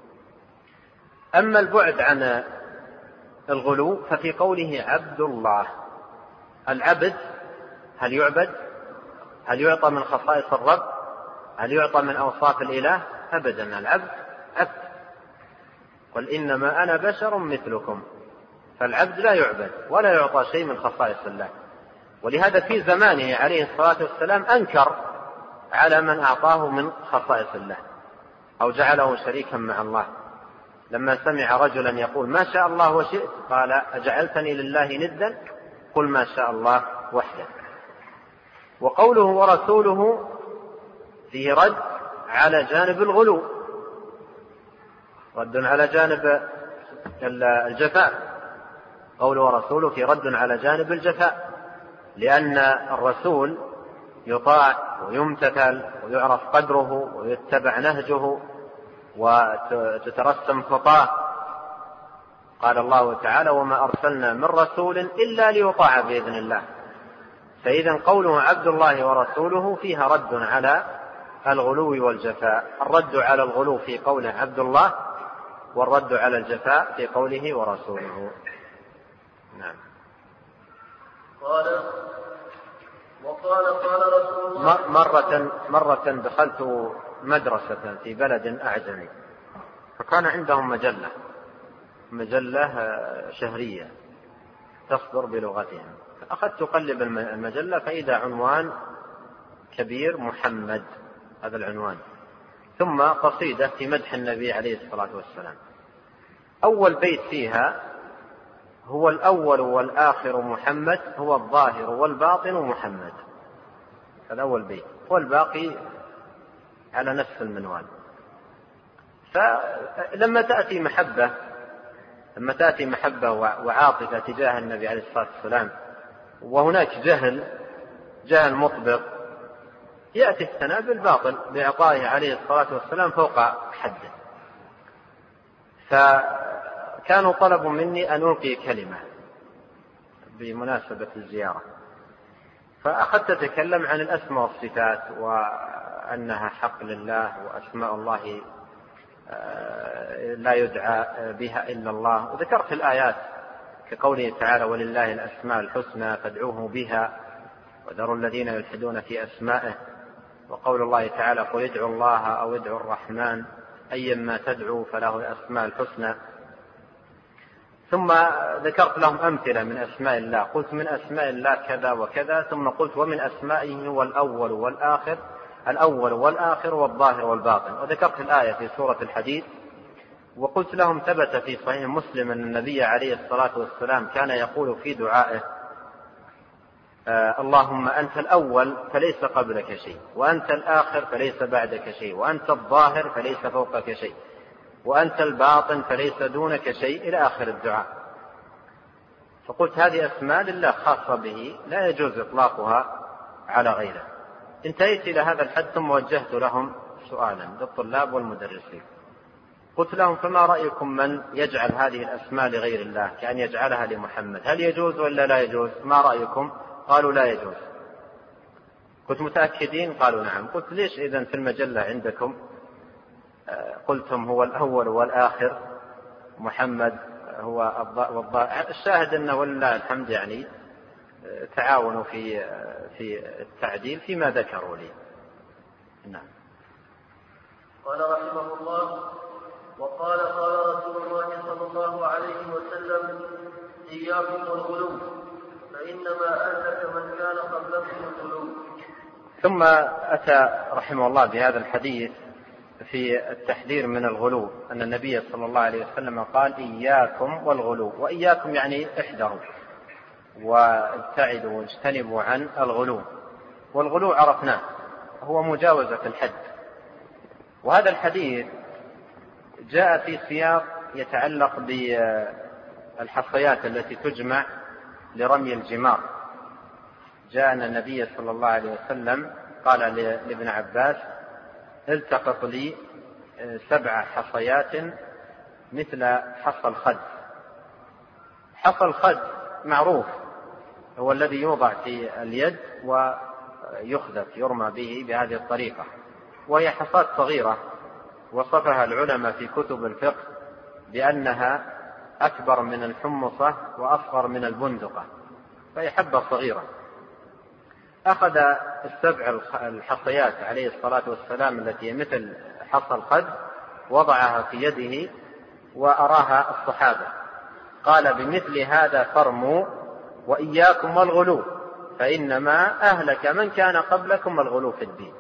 أما البعد عن الغلو ففي قوله عبد الله. العبد هل يعبد؟ هل يعطى من خصائص الرب؟ هل يعطى من أوصاف الإله؟ أبدا، العبد عبد، قل إنما أنا بشر مثلكم. فالعبد لا يعبد ولا يعطى شيء من خصائص الله. ولهذا في زمانه عليه الصلاة والسلام أنكر على من أعطاه من خصائص الله أو جعله شريكا مع الله. لما سمع رجلا يقول ما شاء الله وشئت قال أجعلتني لله ندا؟ قل ما شاء الله وحده. وقوله ورسوله فيه رد على جانب الغلو، رد على جانب الجفاء. قوله ورسوله فيه رد على جانب الجفاء، لأن الرسول يطاع ويمتثل ويعرف قدره ويتبع نهجه وتترسم خطاه. قال الله تعالى وما أرسلنا من رسول إلا ليطاع بإذن الله. فإذا قوله عبد الله ورسوله فيها رد على الغلو والجفاء، الرد على الغلو في قوله عبد الله، والرد على الجفاء في قوله ورسوله. نعم. قال وقال قال رسول الله مرة, مرة دخلت مدرسة في بلد أعجمي، فكان عندهم مجلة مجلة شهرية تصدر بلغتهم، فأخذت أقلب المجلة فإذا عنوان كبير محمد، هذا العنوان، ثم قصيدة في مدح النبي عليه الصلاة والسلام. أول بيت فيها هو الأول والآخر محمد، هو الظاهر والباطن محمد، هذا أول بيت، والباقي على نفس المنوال. فلما تأتي محبة لما تأتي محبة وعاطفة تجاه النبي عليه الصلاة والسلام، وهناك جهل جهل مطبق، يأتي الثناء بالباطل بإعطائه عليه الصلاة والسلام فوق حده. فكانوا طلبوا مني أن ألقي كلمة بمناسبة الزيارة، فأخذت أتكلم عن الأسماء والصفات وأنها حق لله، وأسماء الله لا يدعى بها إلا الله، وذكرت الآيات كقوله تعالى ولله الأسماء الحسنى فادعوه بها وذروا الذين يلحدون في أسمائه، وقول الله تعالى قل ادعوا الله أو ادعوا الرحمن أيما تدعوا فله الأسماء الحسنى. ثم ذكرت لهم أمثلة من أسماء الله، قلت من أسماء الله كذا وكذا، ثم قلت ومن أسمائه هو الأول والآخر الأول والآخر والظاهر والباطن، وذكرت الآية في سورة الحديد. وقلت لهم ثبت في صحيح مسلم أن النبي عليه الصلاة والسلام كان يقول في دعائه آه اللهم أنت الأول فليس قبلك شيء، وأنت الآخر فليس بعدك شيء، وأنت الظاهر فليس فوقك شيء، وأنت الباطن فليس دونك شيء، إلى آخر الدعاء. فقلت هذه أسماء لله خاصة به لا يجوز إطلاقها على غيره. انتهيت إلى هذا الحد ثم وجهت لهم سؤالا للطلاب والمدرسين، قلت لهم فما رأيكم من يجعل هذه الأسماء لغير الله كأن يجعلها لمحمد، هل يجوز ولا لا يجوز؟ ما رأيكم؟ قالوا لا يجوز. كنت متأكدين؟ قالوا نعم. قلت ليش إذن في المجلة عندكم قلتم هو الأول والآخر محمد هو الظاهر؟ الشاهد أنه ولله الحمد يعني تعاونوا في في التعديل فيما ذكروا لي. نعم. قال رحمه الله وقال قال رسول الله صلى الله عليه وسلم إياكم والغلو فإنما أهلك من كان قبلكم الغلو. ثم أتى رحمه الله بهذا الحديث في التحذير من الغلو، أن النبي صلى الله عليه وسلم قال إياكم والغلو، وإياكم يعني احذروا وابتعدوا واجتنبوا عن الغلو. والغلو عرفناه هو مجاوزة الحد، وهذا الحديث جاء في سياق يتعلق بالحصيات التي تجمع لرمي الجمار. جاء أن النبي صلى الله عليه وسلم قال لابن عباس التقط لي سبع حصيات مثل حصى الخد. حصى الخد معروف هو الذي يوضع في اليد ويخذف يرمى به بهذه الطريقة، وهي حصاة صغيرة وصفها العلماء في كتب الفقه بأنها أكبر من الحمصة وأصغر من البندقة، فهي حبة صغيرة. أخذ السبع الحصيات عليه الصلاة والسلام التي مثل حصى الخد، وضعها في يده وأراها الصحابة، قال بمثل هذا فرموا وإياكم والغلو فإنما أهلك من كان قبلكم الغلو في الدين.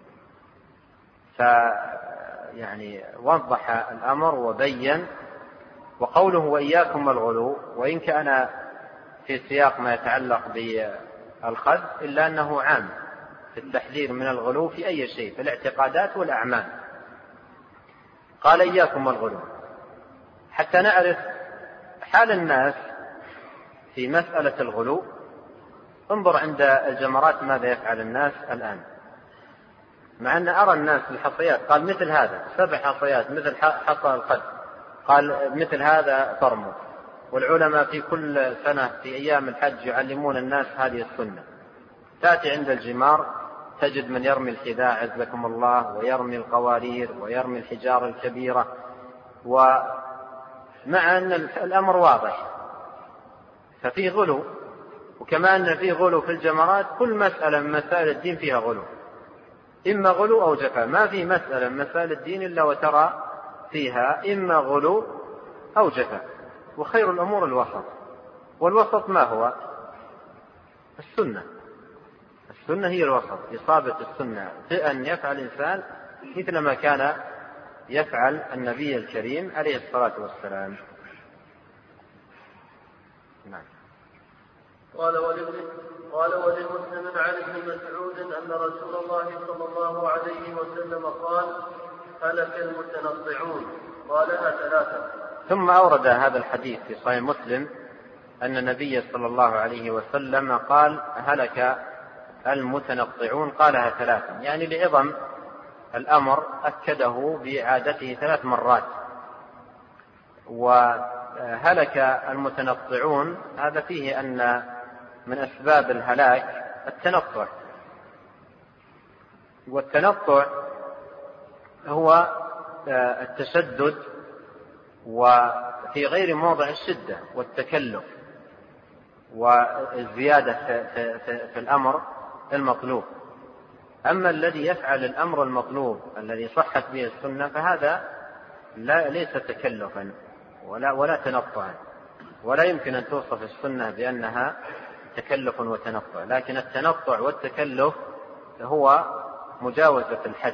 فيعني وضح الأمر وبين. وقوله وإياكم الغلو وإن كان في سياق ما يتعلق بالخذ إلا أنه عام في التحذير من الغلو في أي شيء، في الاعتقادات والأعمال. قال إياكم الغلو حتى نعرف حال الناس في مسألة الغلو. انظر عند الجمرات ماذا يفعل الناس الآن، مع أن أرى الناس الحصيات قال مثل هذا سبع حصيات مثل حصى الخد، قال مثل هذا فرموا. والعلماء في كل سنة في أيام الحج يعلمون الناس هذه السنة. تأتي عند الجمار تجد من يرمي الحذاء عزكم الله، ويرمي القوارير، ويرمي الحجار الكبيرة، ومع أن الأمر واضح ففي غلو. وكما أن فيه غلو في الجمرات، كل مسألة من مسائل الدين فيها غلو، إما غلو أو جفاء. ما في مسألة من مسائل الدين إلا وترى فيها إما غلو أو جفاء. وخير الأمور الوسط. والوسط ما هو؟ السنة. السنة هي الوسط، إصابة السنة بأن يفعل الإنسان مثل ما كان يفعل النبي الكريم عليه الصلاة والسلام. نعم. قال قال ولمسلم عن ابن مسعود أن رسول الله صلى الله عليه وسلم قال هلك المتنطعون، قالها ثلاثة. ثم أورد هذا الحديث في صحيح مسلم أن النبي صلى الله عليه وسلم قال هلك المتنطعون، قالها ثلاثا، يعني لعظم الأمر أكده بإعادته ثلاث مرات. وهلك المتنطعون هذا فيه أن من أسباب الهلاك التنطع، والتنطع هو التشدد وفي غير موضع الشدة والتكلف والزيادة في الأمر المطلوب. أما الذي يفعل الأمر المطلوب الذي صحت به السنة فهذا لا ليس تكلفا ولا, ولا تنطعا، ولا يمكن أن توصف السنة بأنها تكلف وتنطع، لكن التنطع والتكلف هو مجاوزة الحد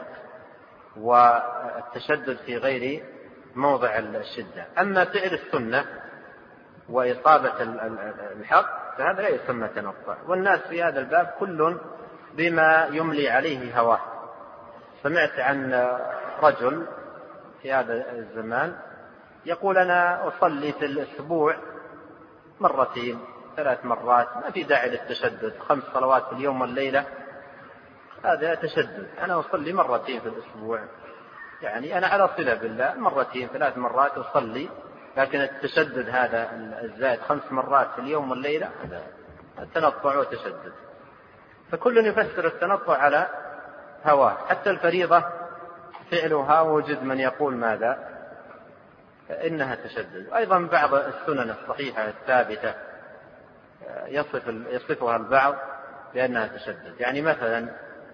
والتشدد في غير موضع الشدة. أما فعل السنة وإصابة الحق فهذا لا يسمى تنطع. والناس في هذا الباب كل بما يملي عليه هواه. سمعت عن رجل في هذا الزمان يقول أنا أصلي في الأسبوع مرتين ثلاث مرات، ما في داعي للتشدد، خمس صلوات في اليوم والليلة هذا تشدد، أنا أصلي مرتين في الأسبوع، يعني أنا على صلة بالله مرتين ثلاث مرات أصلي، لكن التشدد هذا الزائد خمس مرات في اليوم والليلة هذا التنطع وتشدد. فكل يفسر التنطع على هواه. حتى الفريضة فعلها وجد من يقول ماذا؟ إنها تشدد. أيضا بعض السنن الصحيحة الثابتة يصف يصفها البعض بأنها تشدد. يعني مثلا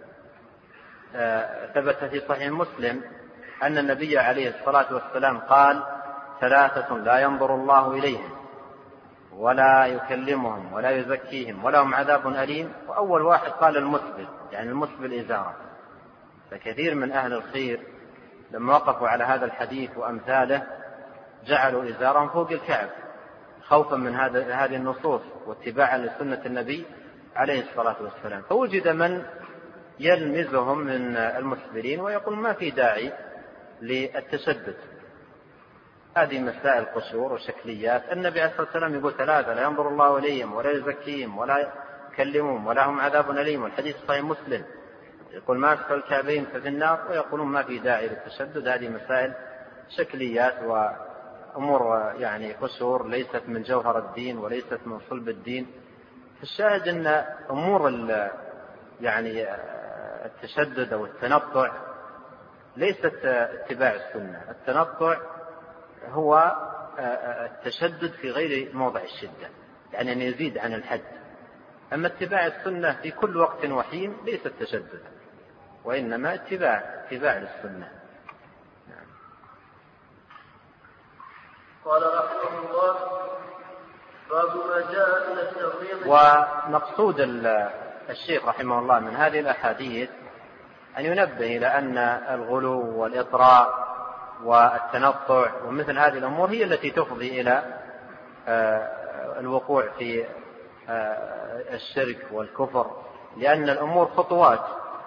ثبت في صحيح مسلم أن النبي عليه الصلاة والسلام قال ثلاثة لا ينظر الله إليهم ولا يكلمهم ولا يزكيهم ولهم عذاب أليم. وأول واحد قال المسبل، يعني المسبل إزارة. فكثير من أهل الخير لما وقفوا على هذا الحديث وأمثاله جعلوا إزارهم فوق الكعب خوفا من هذه النصوص واتباعا لسنة النبي عليه الصلاة والسلام. فوجد من يلمزهم من المسبلين ويقول ما في داعي للتشدد، هذه مسائل قشور وشكليات. النبي عليه الصلاة والسلام يقول ثلاثة لا ينظر الله إليهم ولا يزكيهم ولا يكلمهم ولا هم عذاب أليم، والحديث صحيح مسلم يقول ما أسفل الكعبين ففي النار، ويقولون ما في داعي للتشدد. هذه مسائل شكليات وأمور يعني قشور ليست من جوهر الدين وليست من صلب الدين. الشاهد أن أمور يعني التشدد أو التنطع ليست اتباع السنة. التنطع هو التشدد في غير موضع الشدة، يعني أن يزيد عن الحد. أما اتباع السنة في كل وقت وحين ليس التشدد، وإنما اتباع اتباع للسنة. نعم. قال رحمه الله باب ما جاء من التغليظ. ومقصود الشيخ رحمه الله من هذه الأحاديث أن ينبه إلى أن الغلو والإطراء والتنطع ومثل هذه الأمور هي التي تفضي إلى الوقوع في الشرك والكفر، لأن الأمور خطوات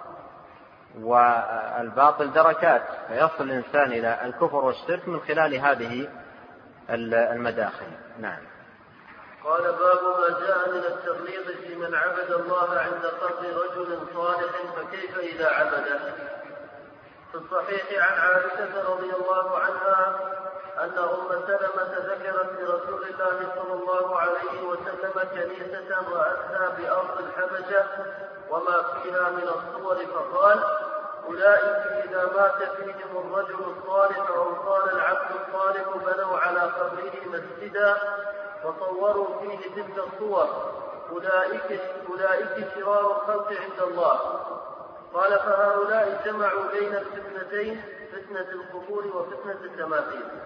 والباطل دركات، فيصل الإنسان إلى الكفر والشرك من خلال هذه المداخل. نعم. قال باب ما جاء من التغليظ في من عبد الله عند قبر رجل صالح فكيف إذا عبده. في الصحيح عن عائشة رضي الله عنها أن أم سلمة ذكرت لرسول الله صلى الله عليه وسلم كنيسة رأتها بأرض الحبشة وما فيها من الصور، فقال أولئك إذا مات فيهم الرجل الصالح أو قال العبد الصالح بنوا على قبره مسجدا وصوروا فيه تلك الصور، أولئك, أولئك شرار الخلق عند الله. قال فهؤلاء جمعوا بين الفتنتين، فتنة القبور وفتنة التماثيل.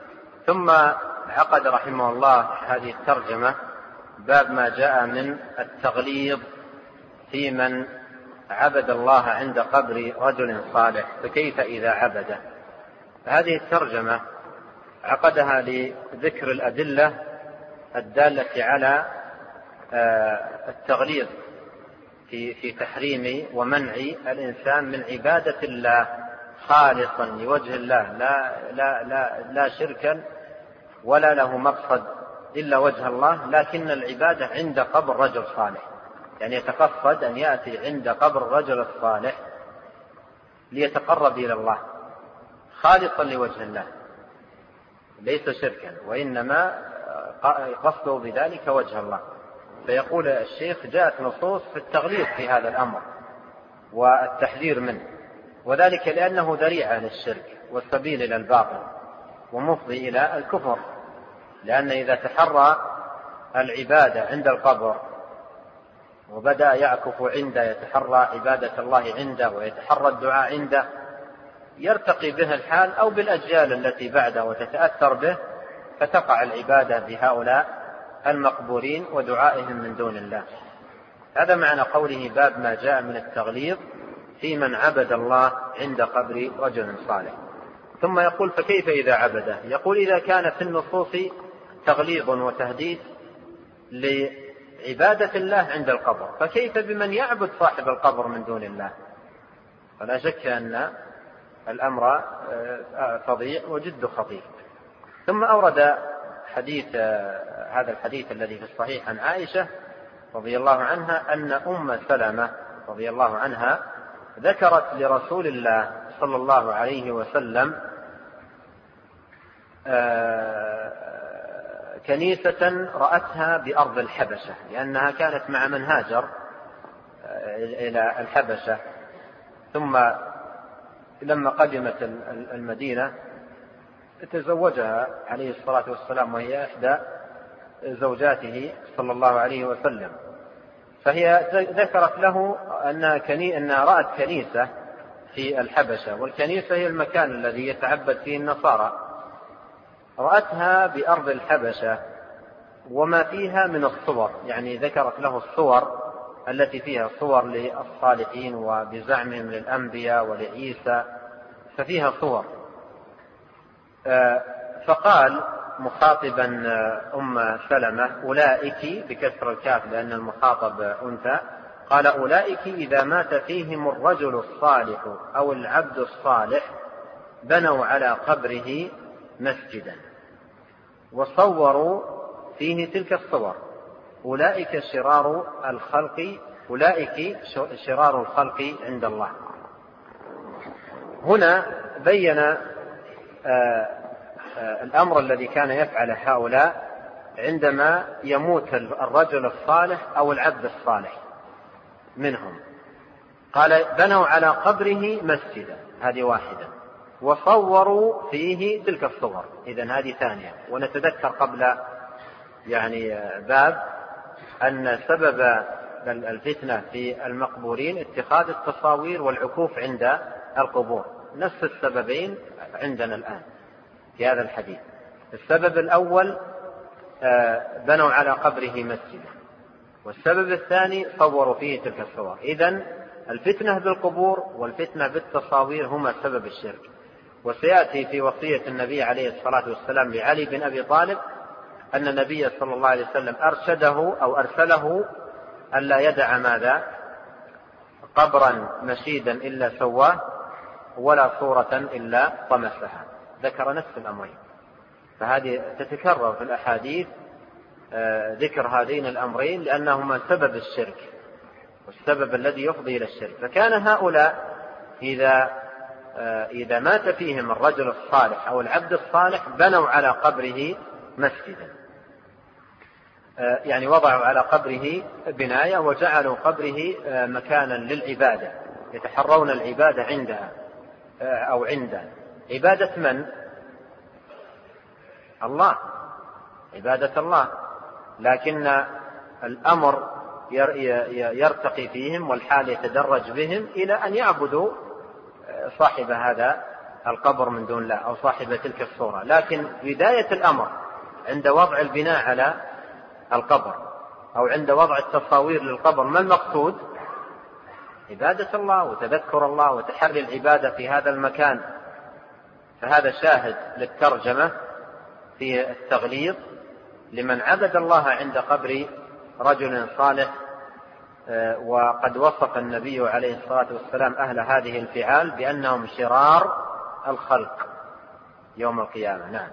ثم عقد رحمه الله هذه الترجمة باب ما جاء من التغليظ في من عبد الله عند قبر رجل صالح فكيف إذا عبده. هذه الترجمة عقدها لذكر الأدلة الدالة على التغليظ في في تحريم ومنع الإنسان من عبادة الله خالصا لوجه الله، لا لا لا لا شركا ولا له مقصد إلا وجه الله، لكن العبادة عند قبر رجل صالح، يعني يتقصد أن يأتي عند قبر الرجل الصالح ليتقرب إلى الله خالصا لوجه الله ليس شركا، وإنما قصده بذلك وجه الله. فيقول الشيخ جاءت نصوص في التغليظ في هذا الأمر والتحذير منه، وذلك لأنه ذريعة للشرك والسبيل إلى الباطل ومفضي إلى الكفر، لأن إذا تحرى العبادة عند القبر وبدأ يعكف عنده يتحرى عبادة الله عنده ويتحرى الدعاء عنده يرتقي به الحال أو بالأجيال التي بعده وتتأثر به، فتقع العبادة بهؤلاء المقبورين ودعائهم من دون الله. هذا معنى قوله باب ما جاء من التغليظ في من عبد الله عند قبر رجل صالح. ثم يقول فكيف إذا عبده؟ يقول إذا كان في النصوص تغليظ وتهديد لعبادة الله عند القبر، فكيف بمن يعبد صاحب القبر من دون الله؟ فلا شك أن الأمر فظيع وجد خطير. ثم أورد حديث هذا الحديث الذي في الصحيح عن عائشة رضي الله عنها أن أم سلمة رضي الله عنها ذكرت لرسول الله صلى الله عليه وسلم كنيسة رأتها بأرض الحبشة، لأنها كانت مع من هاجر إلى الحبشة، ثم لما قدمت المدينة تزوجها عليه الصلاة والسلام وهي إحدى زوجاته صلى الله عليه وسلم. فهي ذكرت له أنها رأت كنيسة في الحبشة، والكنيسة هي المكان الذي يتعبد فيه النصارى، رأتها بأرض الحبشة وما فيها من الصور، يعني ذكرت له الصور التي فيها صور للصالحين وبزعمهم للأنبياء ولعيسى، ففيها صور. فقال مخاطبا أم سلمة أولئك بكسر الكاف لأن المخاطب أنثى، قال أولئك إذا مات فيهم الرجل الصالح أو العبد الصالح بنوا على قبره مسجدا وصوروا فيه تلك الصور، أولئك شرار الخلق أولئك شرار الخلق عند الله. هنا بين آه آه الأمر الذي كان يفعل هؤلاء عندما يموت الرجل الصالح أو العبد الصالح منهم. قال بنوا على قبره مسجدا، هذه واحدة، وصوروا فيه تلك الصور، إذن هذه ثانية. ونتذكر قبل يعني باب أن سبب الفتنة في المقبورين اتخاذ التصاوير والعكوف عند القبور، نفس السببين عندنا الآن في هذا الحديث. السبب الأول بنوا على قبره مسجدا، والسبب الثاني صوروا فيه تلك الصور. إذن الفتنة بالقبور والفتنة بالتصاوير هما سبب الشرك. وسيأتي في وصية النبي عليه الصلاة والسلام لعلي بن أبي طالب أن النبي صلى الله عليه وسلم أرشده أو أرسله ألا يدع ماذا؟ قبرا مشيدا إلا سواه ولا صورة إلا طمسها. ذكر نفس الأمرين، فهذه تتكرر في الأحاديث ذكر هذين الأمرين لأنهما سبب الشرك والسبب الذي يفضي إلى الشرك. فكان هؤلاء إذا إذا مات فيهم الرجل الصالح أو العبد الصالح بنوا على قبره مسجدا، يعني وضعوا على قبره بناية وجعلوا قبره مكانا للعبادة، يتحرون العبادة عندها أو عنده. عبادة من؟ الله، عبادة الله، لكن الأمر يرتقي فيهم والحال يتدرج بهم إلى أن يعبدوا صاحب هذا القبر من دون الله أو صاحب تلك الصورة، لكن بداية الأمر عند وضع البناء على القبر أو عند وضع التصاوير للقبر ما المقصود؟ عبادة الله وتذكر الله وتحري العبادة في هذا المكان. فهذا شاهد للترجمة في التغليظ لمن عبد الله عند قبر رجل صالح. وقد وصف النبي عليه الصلاة والسلام أهل هذه الفعال بأنهم شرار الخلق يوم القيامة. نعم.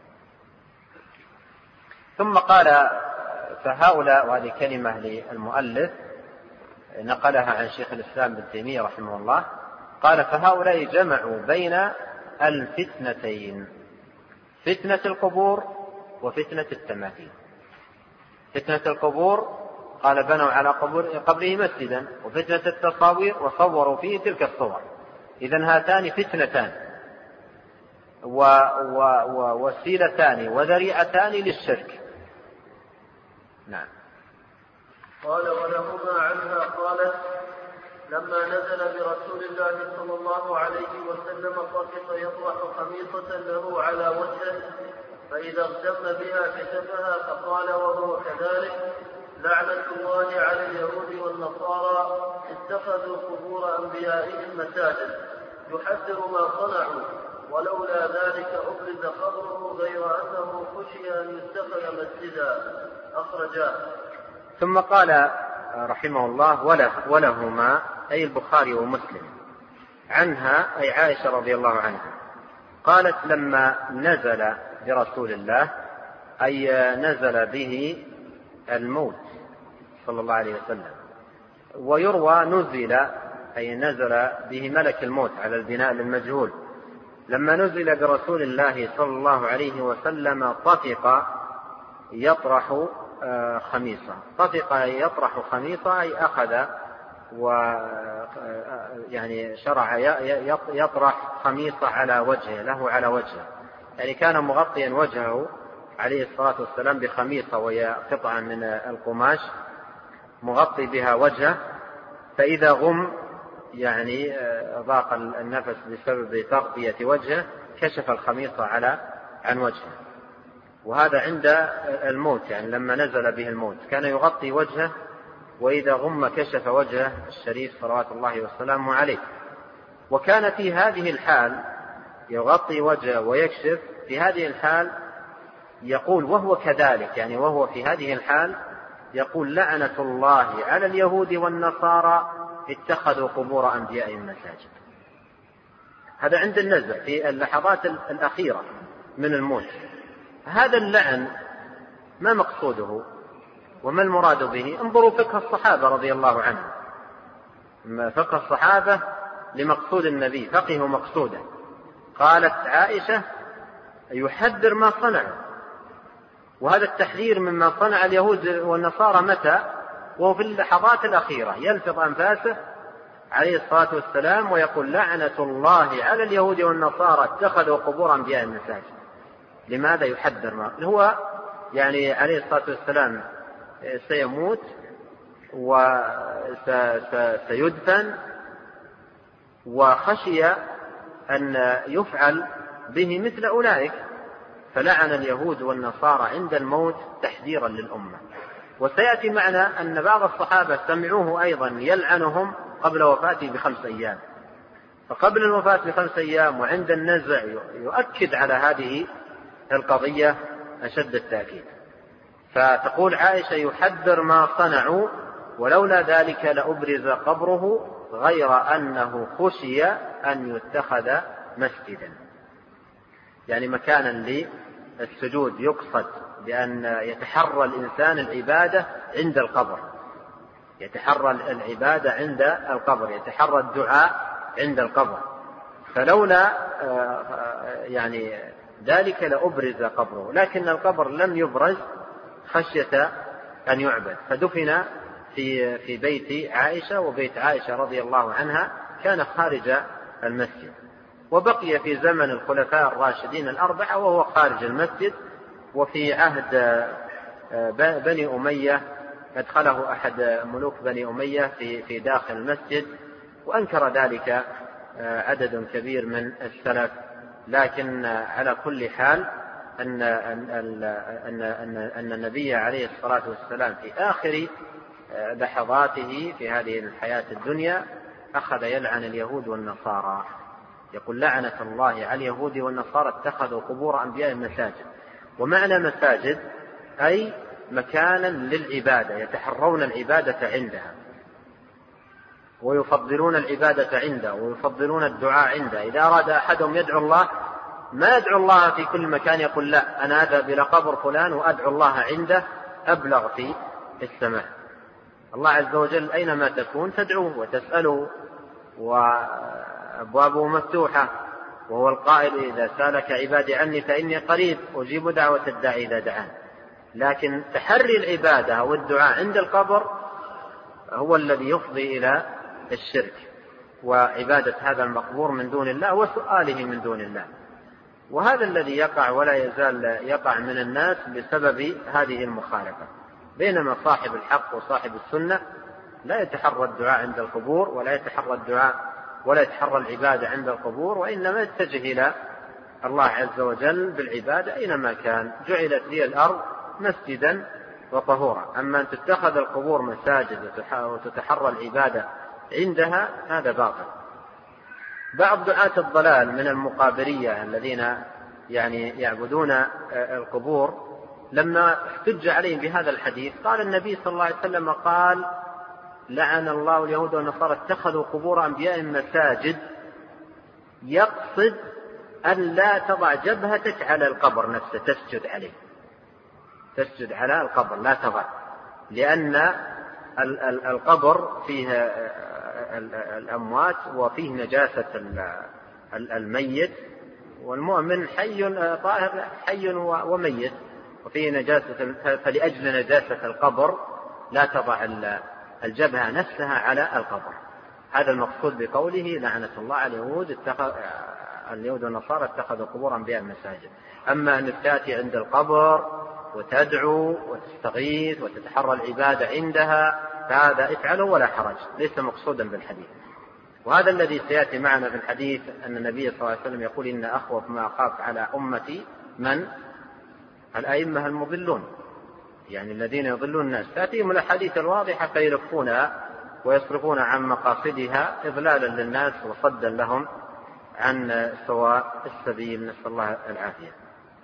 ثم قال فهؤلاء، وهذه كلمة للمؤلف نقلها عن شيخ الإسلام ابن تيمية رحمه الله، قال فهؤلاء جمعوا بين الفتنتين، فتنة القبور وفتنة التماثيل. فتنة القبور قال بنوا على قبره مسجدا، وفتنة التصاوير وصوروا فيه تلك الصور. إذن هاتان فتنتان ووسيلتان وذريعتان للشرك. نعم. قال ولهما عنها قالت لما نزل برسول الله صلى الله عليه وسلم طفق يطرح خميصة له على وجهه، فإذا اغتم بها كشفها، فقال وهو كذلك لعنة الله على اليهود والنصارى اتخذوا قبور أنبيائهم مساجد، يحذر ما صنعوا، ولولا ذلك أبرز قبره غير أنه خشي أن يتخذ مسجدا. أخرجاه. ثم قال رحمه الله وله ولهما أي البخاري ومسلم عنها أي عائشة رضي الله عنها قالت لما نزل برسول الله أي نزل به الموت صلى الله عليه وسلم، ويروى نزل أي نزل به ملك الموت على البناء للمجهول. لما نزل برسول الله صلى الله عليه وسلم طفق يطرح خميصة. طفق يطرح خميصة أي أخذ و يعني شرع يطرح خميصة على وجهه، له على وجهه، يعني كان مغطيا وجهه عليه الصلاة والسلام بخميصة وهي قطعة من القماش مغطي بها وجهه، فإذا غم يعني ضاق النفس بسبب تغطية وجهه كشف الخميصة على عن وجهه. وهذا عند الموت، يعني لما نزل به الموت كان يغطي وجهه، وإذا غم كشف وجهه الشريف صلوات الله والسلام عليه. وكان في هذه الحال يغطي وجهه ويكشف، في هذه الحال يقول وهو كذلك، يعني وهو في هذه الحال يقول لعنة الله على اليهود والنصارى اتخذوا قبور أنبيائهم مساجد. هذا عند النزع في اللحظات الأخيرة من الموت. هذا اللعن ما مقصوده وما المراد به؟ انظروا فقه الصحابة رضي الله عنهم، فقه الصحابة لمقصود النبي، فقه مقصوده. قالت عائشة يحذر ما صنع، وهذا التحذير مما صنع اليهود والنصارى متى؟ وهو في اللحظات الأخيرة يلفظ أنفاسه عليه الصلاة والسلام ويقول لعنة الله على اليهود والنصارى اتخذوا قبور أنبياء المساجد. لماذا يحذر؟ ما هو يعني عليه الصلاة والسلام سيموت وسيدفن، وخشي أن يفعل به مثل أولئك، فلعن اليهود والنصارى عند الموت تحذيرا للأمة. وسيأتي معنا أن بعض الصحابة سمعوه أيضا يلعنهم قبل وفاته بخمس أيام، فقبل الوفاة بخمس أيام وعند النزع يؤكد على هذه القضية أشد التأكيد. فتقول عائشة يحذر ما صنعوا ولولا ذلك لأبرز قبره غير أنه خشي أن يتخذ مسجدا، يعني مكانا للسجود. يقصد بأن يتحرى الإنسان العبادة عند القبر، يتحرى العبادة عند القبر، يتحرى الدعاء عند القبر. فلولا يعني ذلك لأبرز قبره، لكن القبر لم يبرز خشية أن يعبد، فدفن في في بيت عائشة، وبيت عائشة رضي الله عنها كان خارج المسجد، وبقي في زمن الخلفاء الراشدين الأربعة وهو خارج المسجد. وفي عهد بني أمية أدخله أحد ملوك بني أمية في في داخل المسجد، وأنكر ذلك عدد كبير من السلف، لكن على كل حال أن, أن, أن, أن, أن النبي عليه الصلاة والسلام في آخر لحظاته في هذه الحياة الدنيا أخذ يلعن اليهود والنصارى، يقول لعنة الله على اليهود والنصارى اتخذوا قبور أنبيائهم مساجد. ومعنى مساجد أي مكانا للعبادة، يتحرون العبادة عندها ويفضلون العبادة عنده ويفضلون الدعاء عنده. إذا أراد أحدهم يدعو الله ما يدعو الله في كل مكان، يقول لا أنا أذهب إلى قبر فلان وأدعو الله عنده أبلغ في السماء. الله عز وجل أينما تكون تدعوه وتسأله وأبوابه مفتوحة، وهو القائل إذا سالك عبادي عني فإني قريب أجيب دعوة الداعي إذا دعان. لكن تحري العبادة والدعاء عند القبر هو الذي يفضي إلى الشرك وعبادة هذا المقبور من دون الله وسؤاله من دون الله. وهذا الذي يقع ولا يزال يقع من الناس بسبب هذه المخالفة، بينما صاحب الحق وصاحب السنة لا يتحرى الدعاء عند القبور ولا يتحرى الدعاء ولا يتحرى العبادة عند القبور، وإنما يتجه إلى الله عز وجل بالعبادة أينما كان. جعلت لي الأرض مسجدا وطهورا. أما أن تتخذ القبور مساجد وتتحرى العبادة عندها هذا باطل. بعض دعاة الضلال من المقابرية الذين يعني يعبدون القبور لما احتج عليهم بهذا الحديث قال النبي صلى الله عليه وسلم قال لعن الله اليهود والنصارى اتخذوا قبور أنبيائهم مساجد، يقصد أن لا تضع جبهتك على القبر نفسه تسجد عليه، تسجد على القبر لا تضع، لأن القبر فيه الأموات وفيه نجاسة الميت، والمؤمن حي طاهر حي وميت وفيه نجاسة، فلأجل نجاسة القبر لا تضع الجبهة نفسها على القبر. هذا المقصود بقوله لعنة الله على اليهود اتخذ اليهود والنصارى اتخذوا قبور أنبياء مساجد. أما أن تأتي عند القبر وتدعو وتستغيث وتتحرى العبادة عندها فهذا افعله ولا حرج، ليس مقصودا بالحديث. وهذا الذي سيأتي معنا في الحديث أن النبي صلى الله عليه وسلم يقول إن أخوف ما أخاف على أمتي من الأئمة المضلون، يعني الذين يضلون الناس. تأتيهم الأحاديث الواضحة فيلفونها ويصرفون عن مقاصدها إضلالا للناس وصدا لهم عن سواء السبيل، نسأل الله العافية.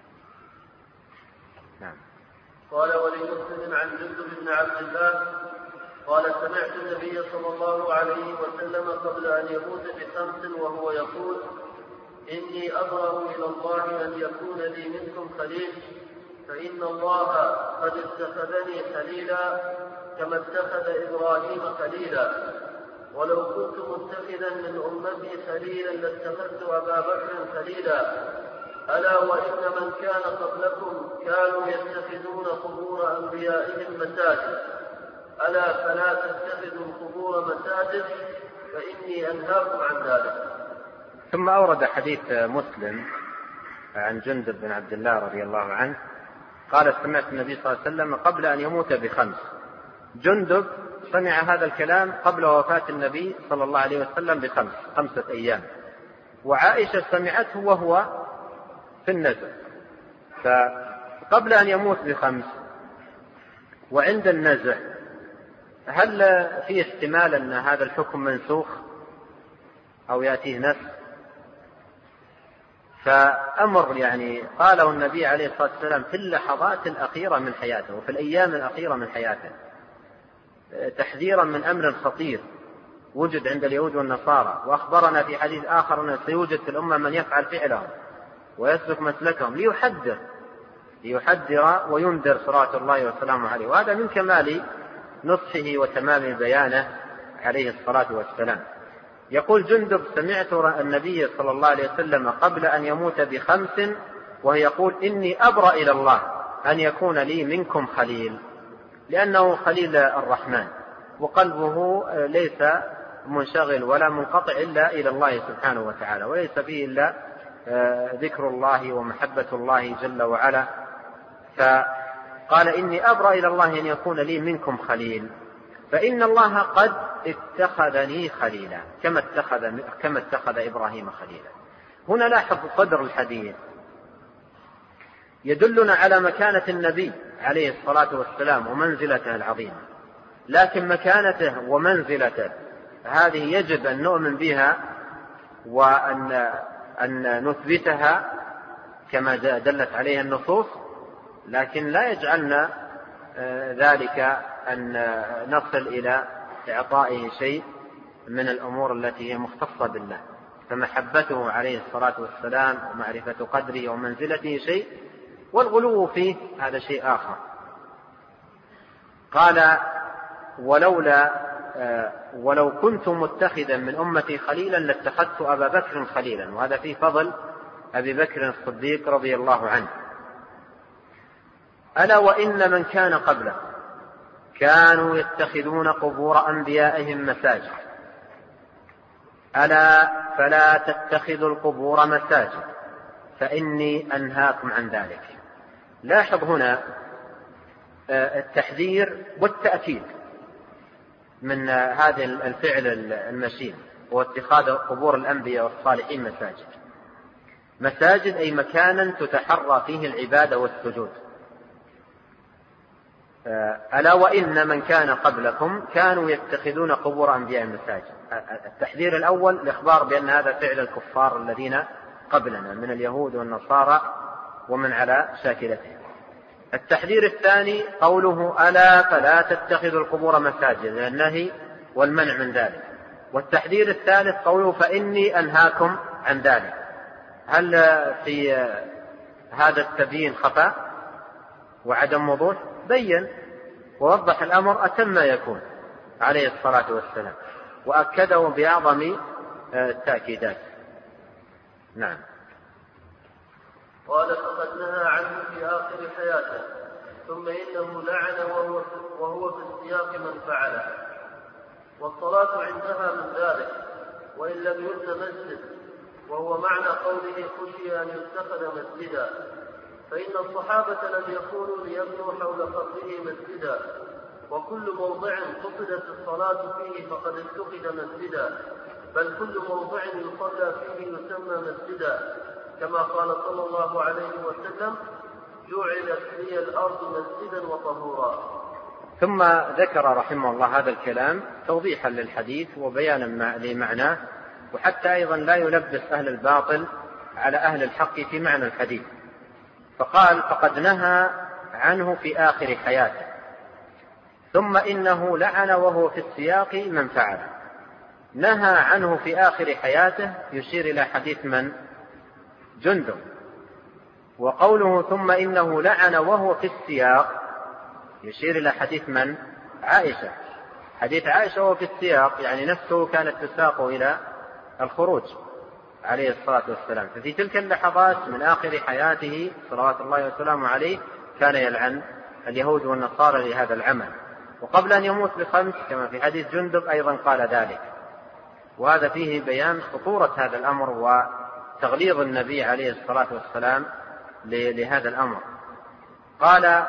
نعم. قال ولمسلم عن جندب بن عبد الله قال سمعت النبي صلى الله عليه وسلم قبل أن يموت بخمس وهو يقول إني أبرأ إلى الله أن يكون لي منكم خليل، فإن الله قد اتخذني خليلا كما اتخذ إبراهيم خليلا، ولو كنت متخذا من أمتي خليلا لاتخذت أبا بكر خليلا، ألا وإن من كان قبلكم كانوا يتخذون قبور أنبيائهم مساجد، ألا فلا تتخذوا القبور مساجد فإني أنهاكم عن ذلك. ثم أورد حديث مسلم عن جندب بن عبد الله رضي الله عنه قال سمعت النبي صلى الله عليه وسلم قبل أن يموت بخمس. جندب سمع هذا الكلام قبل وفاة النبي صلى الله عليه وسلم بخمس خمسة أيام، وعائشة سمعته وهو في النزع. فقبل أن يموت بخمس وعند النزع هل في احتمال أن هذا الحكم منسوخ أو يأتيه نسخ؟ فأمر يعني قاله النبي عليه الصلاة والسلام في اللحظات الأخيرة من حياته وفي الأيام الأخيرة من حياته تحذيرا من أمر خطير وجد عند اليهود والنصارى. وأخبرنا في حديث آخر أنه سيوجد في الأمة من يفعل فعلهم ويسلك مسلكهم ليحذر ليحذر وينذر صلوات الله وسلامه عليه. وهذا من كمال نصحه وتمام بيانه عليه الصلاة والسلام. يقول جندب سمعت النبي صلى الله عليه وسلم قبل أن يموت بخمس وهي يقول إني أبرأ إلى الله أن يكون لي منكم خليل، لأنه خليل الرحمن وقلبه ليس منشغل ولا منقطع إلا إلى الله سبحانه وتعالى، وليس فيه إلا ذكر الله ومحبة الله جل وعلا. فقال إني أبرأ إلى الله أن يكون لي منكم خليل، فإن الله قد اتخذني خليلا كما اتخذ, كما اتخذ إبراهيم خليلا. هنا لاحظ صدر الحديث يدلنا على مكانة النبي عليه الصلاة والسلام ومنزلته العظيمة، لكن مكانته ومنزلته هذه يجب أن نؤمن بها وأن أن نثبتها كما دلت عليها النصوص، لكن لا يجعلنا ذلك أن نصل إلى إعطائه شيء من الأمور التي هي مختصة بالله. فمحبته عليه الصلاة والسلام ومعرفة قدره ومنزلته شيء، والغلو فيه هذا شيء آخر. قال ولولا ولو كنت متخذا من أمتي خليلا لاتخذت أبا بكر خليلا، وهذا فيه فضل أبي بكر الصديق رضي الله عنه. ألا وإن من كان قبله كانوا يتخذون قبور أنبيائهم مساجد، ألا فلا تتخذوا القبور مساجد فإني أنهاكم عن ذلك. لاحظ هنا التحذير والتأكيد من هذا الفعل المشين، واتخاذ قبور الأنبياء والصالحين مساجد. مساجد أي مكانا تتحرى فيه العبادة والسجود. ألا وإن من كان قبلكم كانوا يتخذون قبور أنبياء مساجد. التحذير الأول الإخبار بأن هذا فعل الكفار الذين قبلنا من اليهود والنصارى ومن على شاكلتهم. التحذير الثاني قوله ألا فلا تتخذوا القبور مساجد، النهي والمنع من ذلك. والتحذير الثالث قوله فإني أنهاكم عن ذلك. هل في هذا التبيين خفاء وعدم وضوح؟ بين ووضح الأمر أتم ما يكون عليه الصلاة والسلام، وأكده بأعظم التأكيدات. نعم. قال فقد نهى عنه في آخر حياته، ثم إنه لعن وهو, وهو في السياق من فعله، والصلاة عندها من ذلك وإن لم يبن مسجد، وهو معنى قوله خشي أن يتخذ مسجدا، فإن الصحابة لم يكونوا ليبنوا حول قبره مسجدا، وكل موضع قصدت الصلاة فيه فقد اتخذ مسجدا، بل كل موضع يصلى فيه يسمى مسجدا، كما قال صلى الله عليه وسلم جعلت لي الأرض مسجدا وطهورا. ثم ذكر رحمه الله هذا الكلام توضيحا للحديث وبيانا لمعناه، وحتى أيضا لا يلبس أهل الباطل على أهل الحق في معنى الحديث. فقال فقد نهى عنه في آخر حياته، ثم إنه لعن وهو في السياق من فعله. نهى عنه في آخر حياته يشير إلى حديث من؟ جندب. وقوله ثم إنه لعن وهو في السياق يشير إلى حديث من؟ عائشة. حديث عائشة وهو في السياق يعني نفسه كانت تساق إلى الخروج عليه الصلاة والسلام. ففي تلك اللحظات من آخر حياته صلوات الله وسلامه عليه كان يلعن اليهود والنصارى لهذا العمل، وقبل أن يموت بخمس كما في حديث جندب أيضا قال ذلك. وهذا فيه بيان خطورة هذا الأمر وتغليظ النبي عليه الصلاة والسلام لهذا الأمر. قال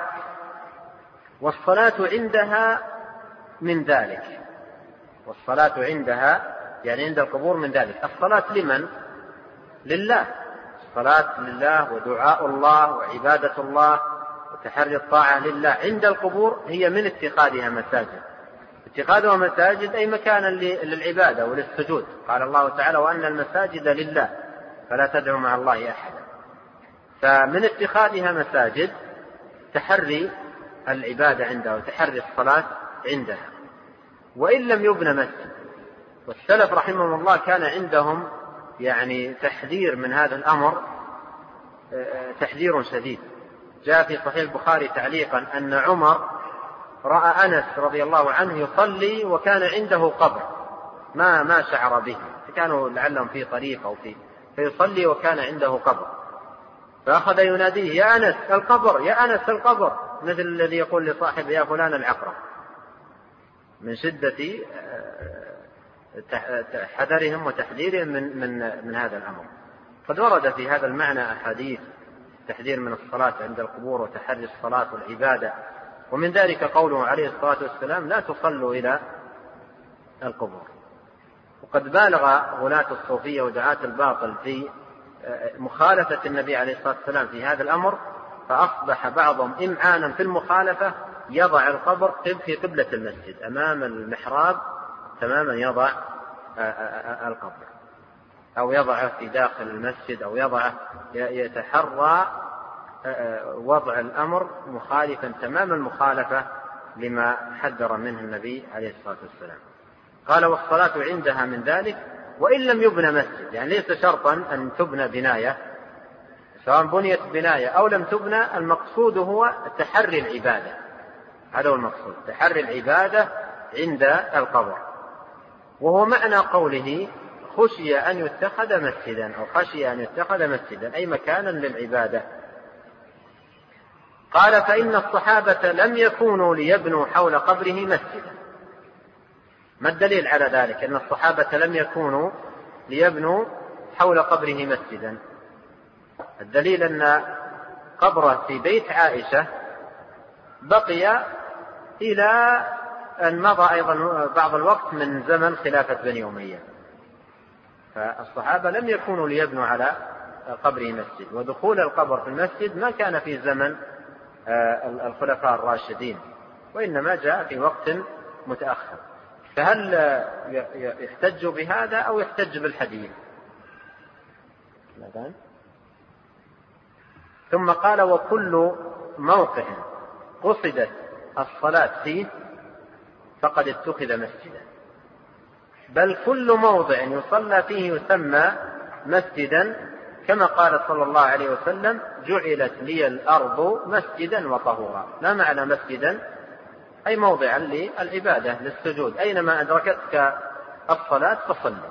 والصلاة عندها من ذلك. والصلاة عندها يعني عند القبور من ذلك. الصلاة لمن؟ لله. الصلاة لله ودعاء الله وعبادة الله وتحري الطاعة لله. عند القبور هي من اتخاذها مساجد. اتخاذها مساجد أي مكانا للعبادة وللسجود. قال الله تعالى وأن المساجد لله فلا تدعوا مع الله أحدا. فمن اتخاذها مساجد تحري العبادة عندها وتحري الصلاة عندها، وإن لم يبنى مسجد. والسلف رحمهم الله كان عندهم يعني تحذير من هذا الأمر تحذير شديد. جاء في صحيح البخاري تعليقا أن عمر رأى أنس رضي الله عنه يصلي وكان عنده قبر ما ما شعر به، كانوا لعلهم في طريق أو في فيصلي وكان عنده قبر، فأخذ يناديه يا أنس القبر يا أنس القبر، مثل الذي يقول لصاحب يا فلان العقرب، من شدة حذرهم وتحذيرهم من, من, من هذا الأمر. قد ورد في هذا المعنى أحاديث تحذير من الصلاة عند القبور وتحري الصلاة والعبادة، ومن ذلك قوله عليه الصلاة والسلام لا تصلوا إلى القبور. وقد بالغ غلاة الصوفية ودعاة الباطل في مخالفة النبي عليه الصلاة والسلام في هذا الأمر، فأصبح بعضهم إمعانا في المخالفة يضع القبر في قبلة المسجد أمام المحراب تماما، يضع القبر أو يضعه في داخل المسجد أو يضعه، يتحرى وضع الأمر مخالفا تمام المخالفة لما حذر منه النبي عليه الصلاة والسلام. قال والصلاة عندها من ذلك وإن لم يبنى مسجد، يعني ليس شرطا أن تبنى بناية، سواء بنيت بناية أو لم تبنى، المقصود هو تحري العبادة، هذا هو المقصود، تحري العبادة عند القبر. وهو معنى قوله خشي أن يتخذ مسجدا أو خشي أن يتخذ مسجدا، أي مكانا للعبادة. قال فإن الصحابة لم يكونوا ليبنوا حول قبره مسجدا. ما الدليل على ذلك أن الصحابة لم يكونوا ليبنوا حول قبره مسجدا؟ الدليل أن قبره في بيت عائشة بقي إلى أن مضى أيضا بعض الوقت من زمن خلافة بني أمية، فالصحابة لم يكونوا ليبنوا على قبره مسجد. ودخول القبر في المسجد ما كان في زمن الخلفاء الراشدين، وإنما جاء في وقت متأخر. فهل يحتج بهذا أو يحتج بالحديث؟ ثم قال وكل موقع قصدت الصلاة فيه فقد اتخذ مسجدا، بل كل موضع يصلى فيه يسمى مسجدا، كما قال صلى الله عليه وسلم جعلت لي الأرض مسجدا وطهورا. لا معنى مسجدا أي موضعا للعبادة للسجود، أينما أدركتك الصلاة فصلي.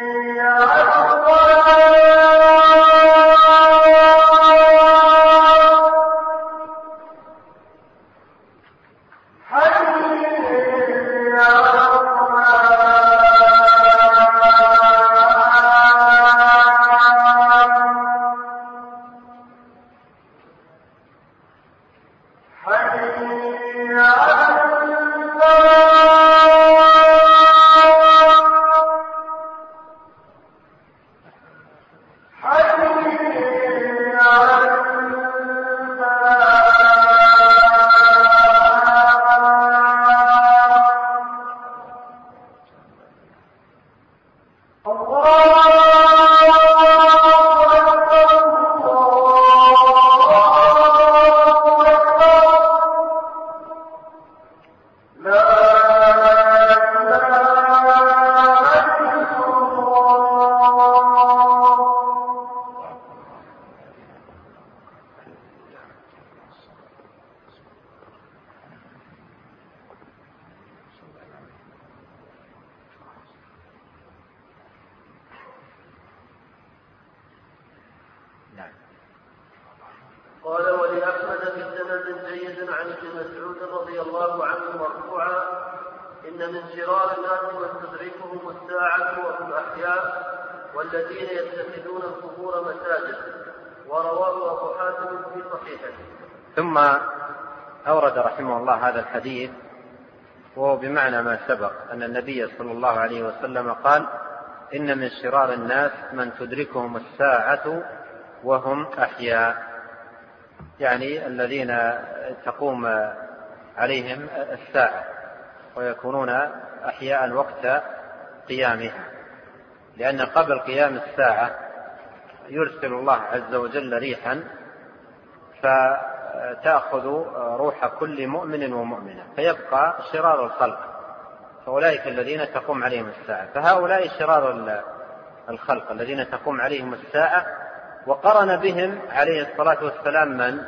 الله نعم. قال ولأحمد بسند جيد عن ابن مسعود رضي الله عنه مرفوعا إن من شرار الناس من تدركهم الساعة وهم أحياء والذين يتخذون القبور مساجد، ورواه أبو حاتم في صحيحه. ثم أورد رحمه الله هذا الحديث وهو بمعنى ما سبق، أن النبي صلى الله عليه وسلم قال إن من شرار الناس من تدركهم الساعة وهم أحياء، يعني الذين تقوم عليهم الساعة ويكونون أحياء وقت قيامها، لأن قبل قيام الساعة يرسل الله عز وجل ريحا فتأخذ روح كل مؤمن ومؤمنة فيبقى شرار الخلق، فأولئك الذين تقوم عليهم الساعة، فهؤلاء شرار الخلق الذين تقوم عليهم الساعة. وقرن بهم عليه الصلاة والسلام من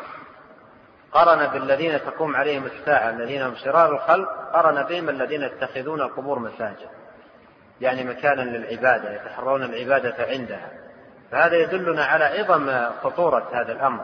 قرن بالذين تقوم عليهم الساعة الذين هم شرار الخلق، قرن بهم الذين يتخذون القبور مساجد، يعني مكانا للعبادة يتحرون العبادة عندها. فهذا يدلنا على عظم خطورة هذا الأمر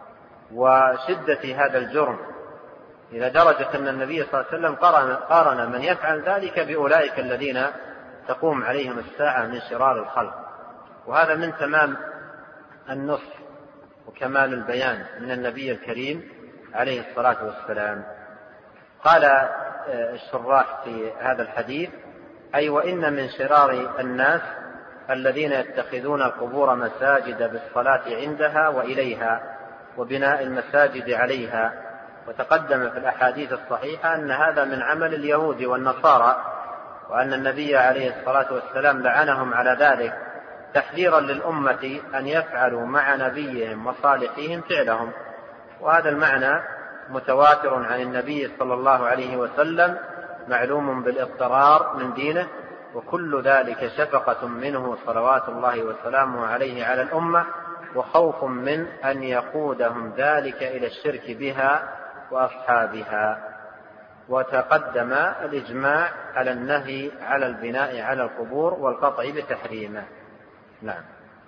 وشدة هذا الجرم، إلى درجة أن النبي صلى الله عليه وسلم قارن, قارن من يفعل ذلك بأولئك الذين تقوم عليهم الساعة من شرار الخلق. وهذا من تمام النصح وكمال البيان من النبي الكريم عليه الصلاة والسلام. قال الشراح في هذا الحديث أي وإن من شرار الناس الذين يتخذون القبور مساجد بالصلاة عندها وإليها وبناء المساجد عليها. وتقدم في الأحاديث الصحيحة أن هذا من عمل اليهود والنصارى، وأن النبي عليه الصلاة والسلام لعنهم على ذلك تحذيرا للأمة أن يفعلوا مع نبيهم وصالحيهم فعلهم. وهذا المعنى متواتر عن النبي صلى الله عليه وسلم معلوم بالاضطرار من دينه، وكل ذلك شفقة منه صلوات الله وسلامه عليه على الأمة، وخوف من أن يقودهم ذلك إلى الشرك بها وأصحابها. وتقدم الإجماع على النهي على البناء على القبور والقطع بتحريمه. نعم.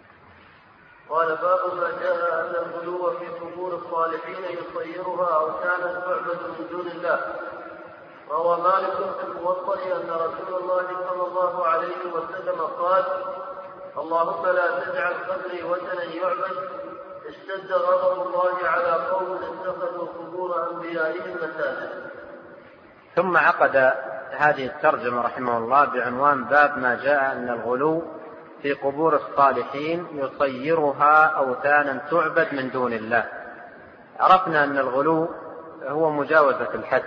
قال باب ما جاء أن الغلو في قبور الصالحين يصيرها أوثانا تعبد من دون الله. روى مالك في الموطأ أن رسول الله صلى الله عليه وسلم قال اللهم لا تجعل قبري وثنا يعبد. اشتد غضب الله على قوم اتخذوا قبور أنبيائهم مساجد. ثم عقد هذه الترجمة رحمه الله بعنوان باب ما جاء أن الغلو في قبور الصالحين يصيرها أوثانا تعبد من دون الله. عرفنا أن الغلو هو مجاوزة الحد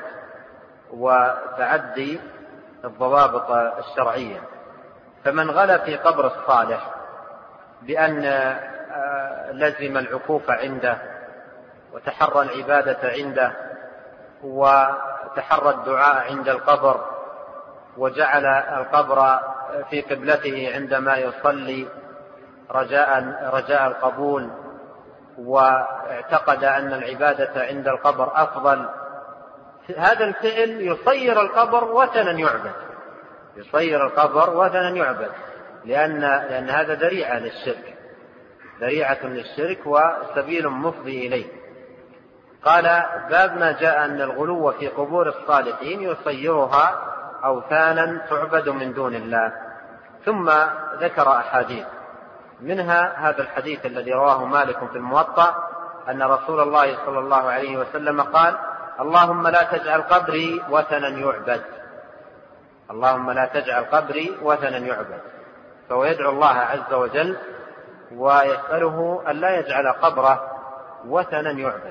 وتعدي الضوابط الشرعية. فمن غلا في قبر الصالح بأن لزم العكوف عنده وتحرى العبادة عنده وتحرى الدعاء عند القبر وجعل القبر في قبلته عندما يصلي رجاء, رجاء القبول، واعتقد أن العبادة عند القبر أفضل، هذا الفعل يصير القبر وثنا يعبد، يصير القبر وثنا يعبد، لأن, لأن هذا ذريعة للشرك، ذريعة للشرك وسبيل مفضي إليه. قال باب ما جاء أن الغلو في قبور الصالحين يصيرها أوثانا تعبد من دون الله. ثم ذكر أحاديث، منها هذا الحديث الذي رواه مالك في الموطأ أن رسول الله صلى الله عليه وسلم قال اللهم لا تجعل قبري وثنا يعبد، اللهم لا تجعل قبري وثنا يعبد. فهو يدعو الله عز وجل ويسأله أن لا يجعل قبره وثنا يعبد.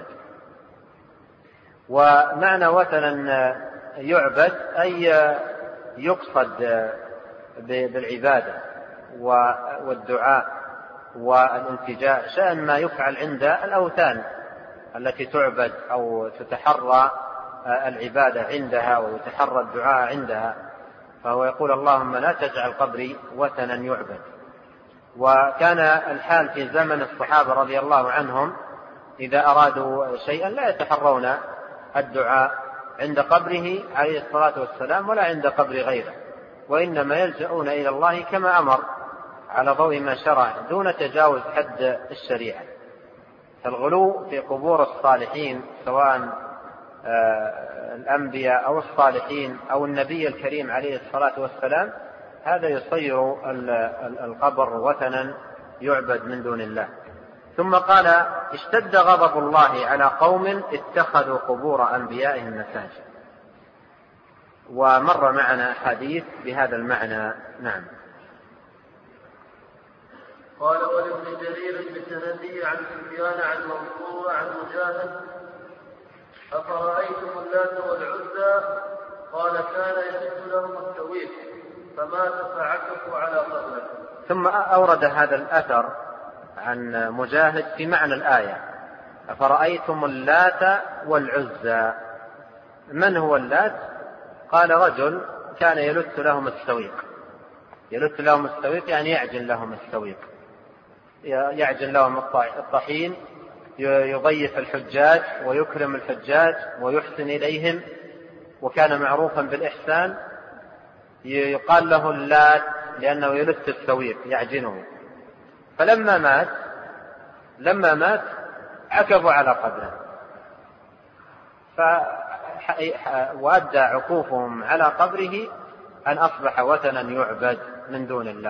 ومعنى وثنا يعبد أي يقصد بالعبادة والدعاء والالتجاء شأن ما يفعل عند الأوثان التي تعبد أو تتحرى العبادة عندها ويتحرى الدعاء عندها. فهو يقول اللهم لا تجعل قبري وثنا يعبد. وكان الحال في زمن الصحابة رضي الله عنهم إذا أرادوا شيئا لا يتحرون الدعاء عند قبره عليه الصلاة والسلام ولا عند قبر غيره، وإنما يلجؤون إلى الله كما أمر على ضوء ما شرع دون تجاوز حد الشريعة. فالغلو في قبور الصالحين سواء الأنبياء أو الصالحين أو النبي الكريم عليه الصلاة والسلام هذا يصير القبر وثنا يعبد من دون الله. ثم قال اشتد غضب الله على قوم اتخذوا قبور أنبيائهم مساجد. ومر معنا حديث بهذا المعنى. نعم. قال ولابن جرير بسنده عن سفيان عن منصور عن مجاهد أفرأيتم اللات والعزى قال كان يجد لهم التويق فمات فعكفوا على قبره. ثم أورد هذا الأثر عن مجاهد في معنى الآية أفرأيتم اللات والعزى. من هو اللات؟ قال رجل كان يلت لهم السويق. يلت لهم السويق يعني يعجن لهم السويق، يعجن لهم الطحين، يضيف الحجاج ويكرم الحجاج ويحسن إليهم، وكان معروفا بالإحسان. يقال له اللات لأنه يلت السويق يعجنه. فلما مات لما مات عكفوا على قبره، وأدى عكوفهم على قبره أن أصبح وثنا يعبد من دون الله.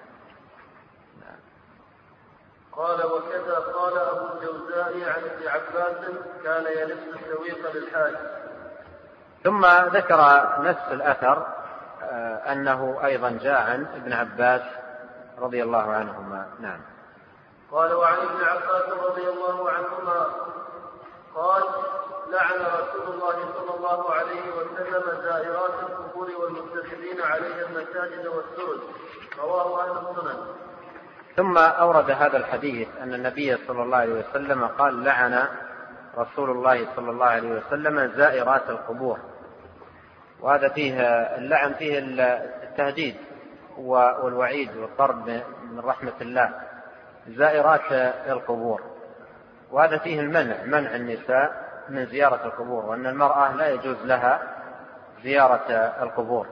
قال وكذا قال أبو الجوزاء عن ابن عباس كان يلف السويق للحاج. ثم ذكر نفس الأثر أنه أيضا جاء عن ابن عباس رضي الله عنهما. نعم. قال وعن ابن عباس رضي الله عنهما قال لعن رسول الله صلى الله عليه وسلم زائرات القبور والمتخذين عليها المساجد والسرج. رواه أهل السنن. ثم أورد هذا الحديث أن النبي صلى الله عليه وسلم قال لعن رسول الله صلى الله عليه وسلم زائرات القبور. وهذا فيه اللعن، فيه التهديد والوعيد والطرد من رحمة الله. زائرات القبور، وهذا فيه المنع، منع النساء من زيارة القبور، وأن المرأة لا يجوز لها زيارة القبور.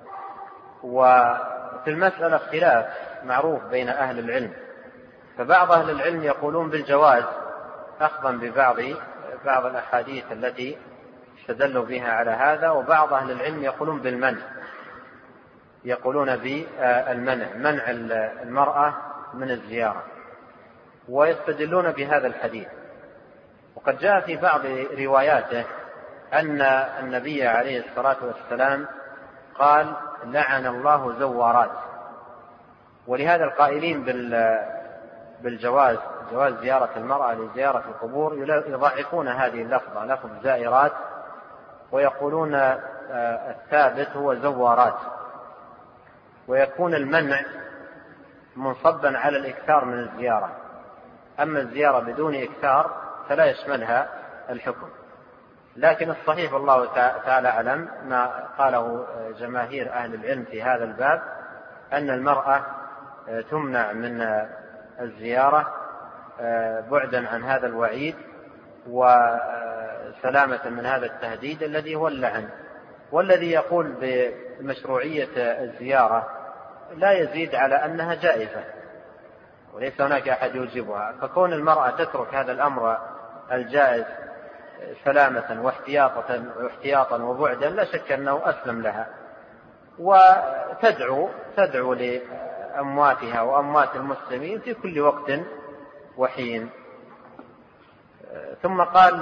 وفي المسألة اختلاف معروف بين أهل العلم، فبعض أهل العلم يقولون بالجواز أخذا ببعض بعض الأحاديث التي استدلوا بها على هذا، وبعض أهل العلم يقولون بالمنع، يقولون بالمنع، منع المرأة من الزيارة، ويستدلون بهذا الحديث. وقد جاء في بعض رواياته أن النبي عليه الصلاة والسلام قال لعن الله زوارات. ولهذا القائلين بالجواز، جواز زيارة المرأة لزيارة القبور، يضعفون هذه اللفظة، لفظ زائرات، ويقولون الثابت هو زوارات، ويكون المنع منصبا على الإكثار من الزيارة. أما الزيارة بدون إكثار فلا يشملها الحكم. لكن الصحيح والله تعالى أعلم ما قاله جماهير أهل العلم في هذا الباب، أن المرأة تمنع من الزيارة بعدا عن هذا الوعيد وسلامة من هذا التهديد الذي هو اللعن. والذي يقول بمشروعية الزيارة لا يزيد على أنها جائزة وليس هناك أحد يوجبها. فكون المرأة تترك هذا الأمر الجائز سلامة واحتياطا واحتياطا وبعدا لا شك أنه أسلم لها، وتدعو تدعو لأمواتها وأموات المسلمين في كل وقت وحين. ثم قال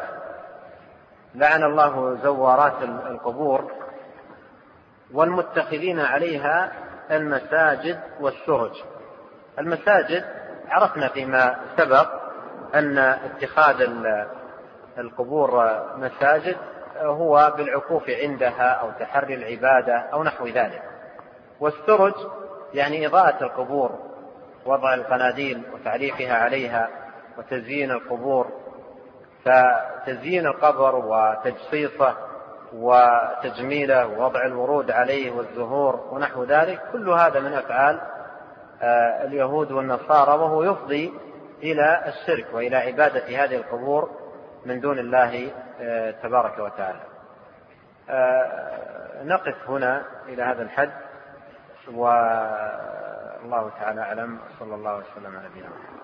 لعن الله زوارات القبور والمتخذين عليها المساجد والسرج. المساجد عرفنا فيما سبق أن اتخاذ القبور مساجد هو بالعكوف عندها أو تحري العبادة أو نحو ذلك. والسرج يعني إضاءة القبور، وضع القناديل وتعليقها عليها وتزيين القبور. فتزيين القبر وتجصيصه وتجميله ووضع الورود عليه والزهور ونحو ذلك كل هذا من أفعال اليهود والنصارى، وهو يفضي إلى الشرك وإلى عبادة هذه القبور من دون الله تبارك وتعالى. نقف هنا إلى هذا الحد، الله تعالى أعلم، وصلى الله وسلم على نبينا محمد.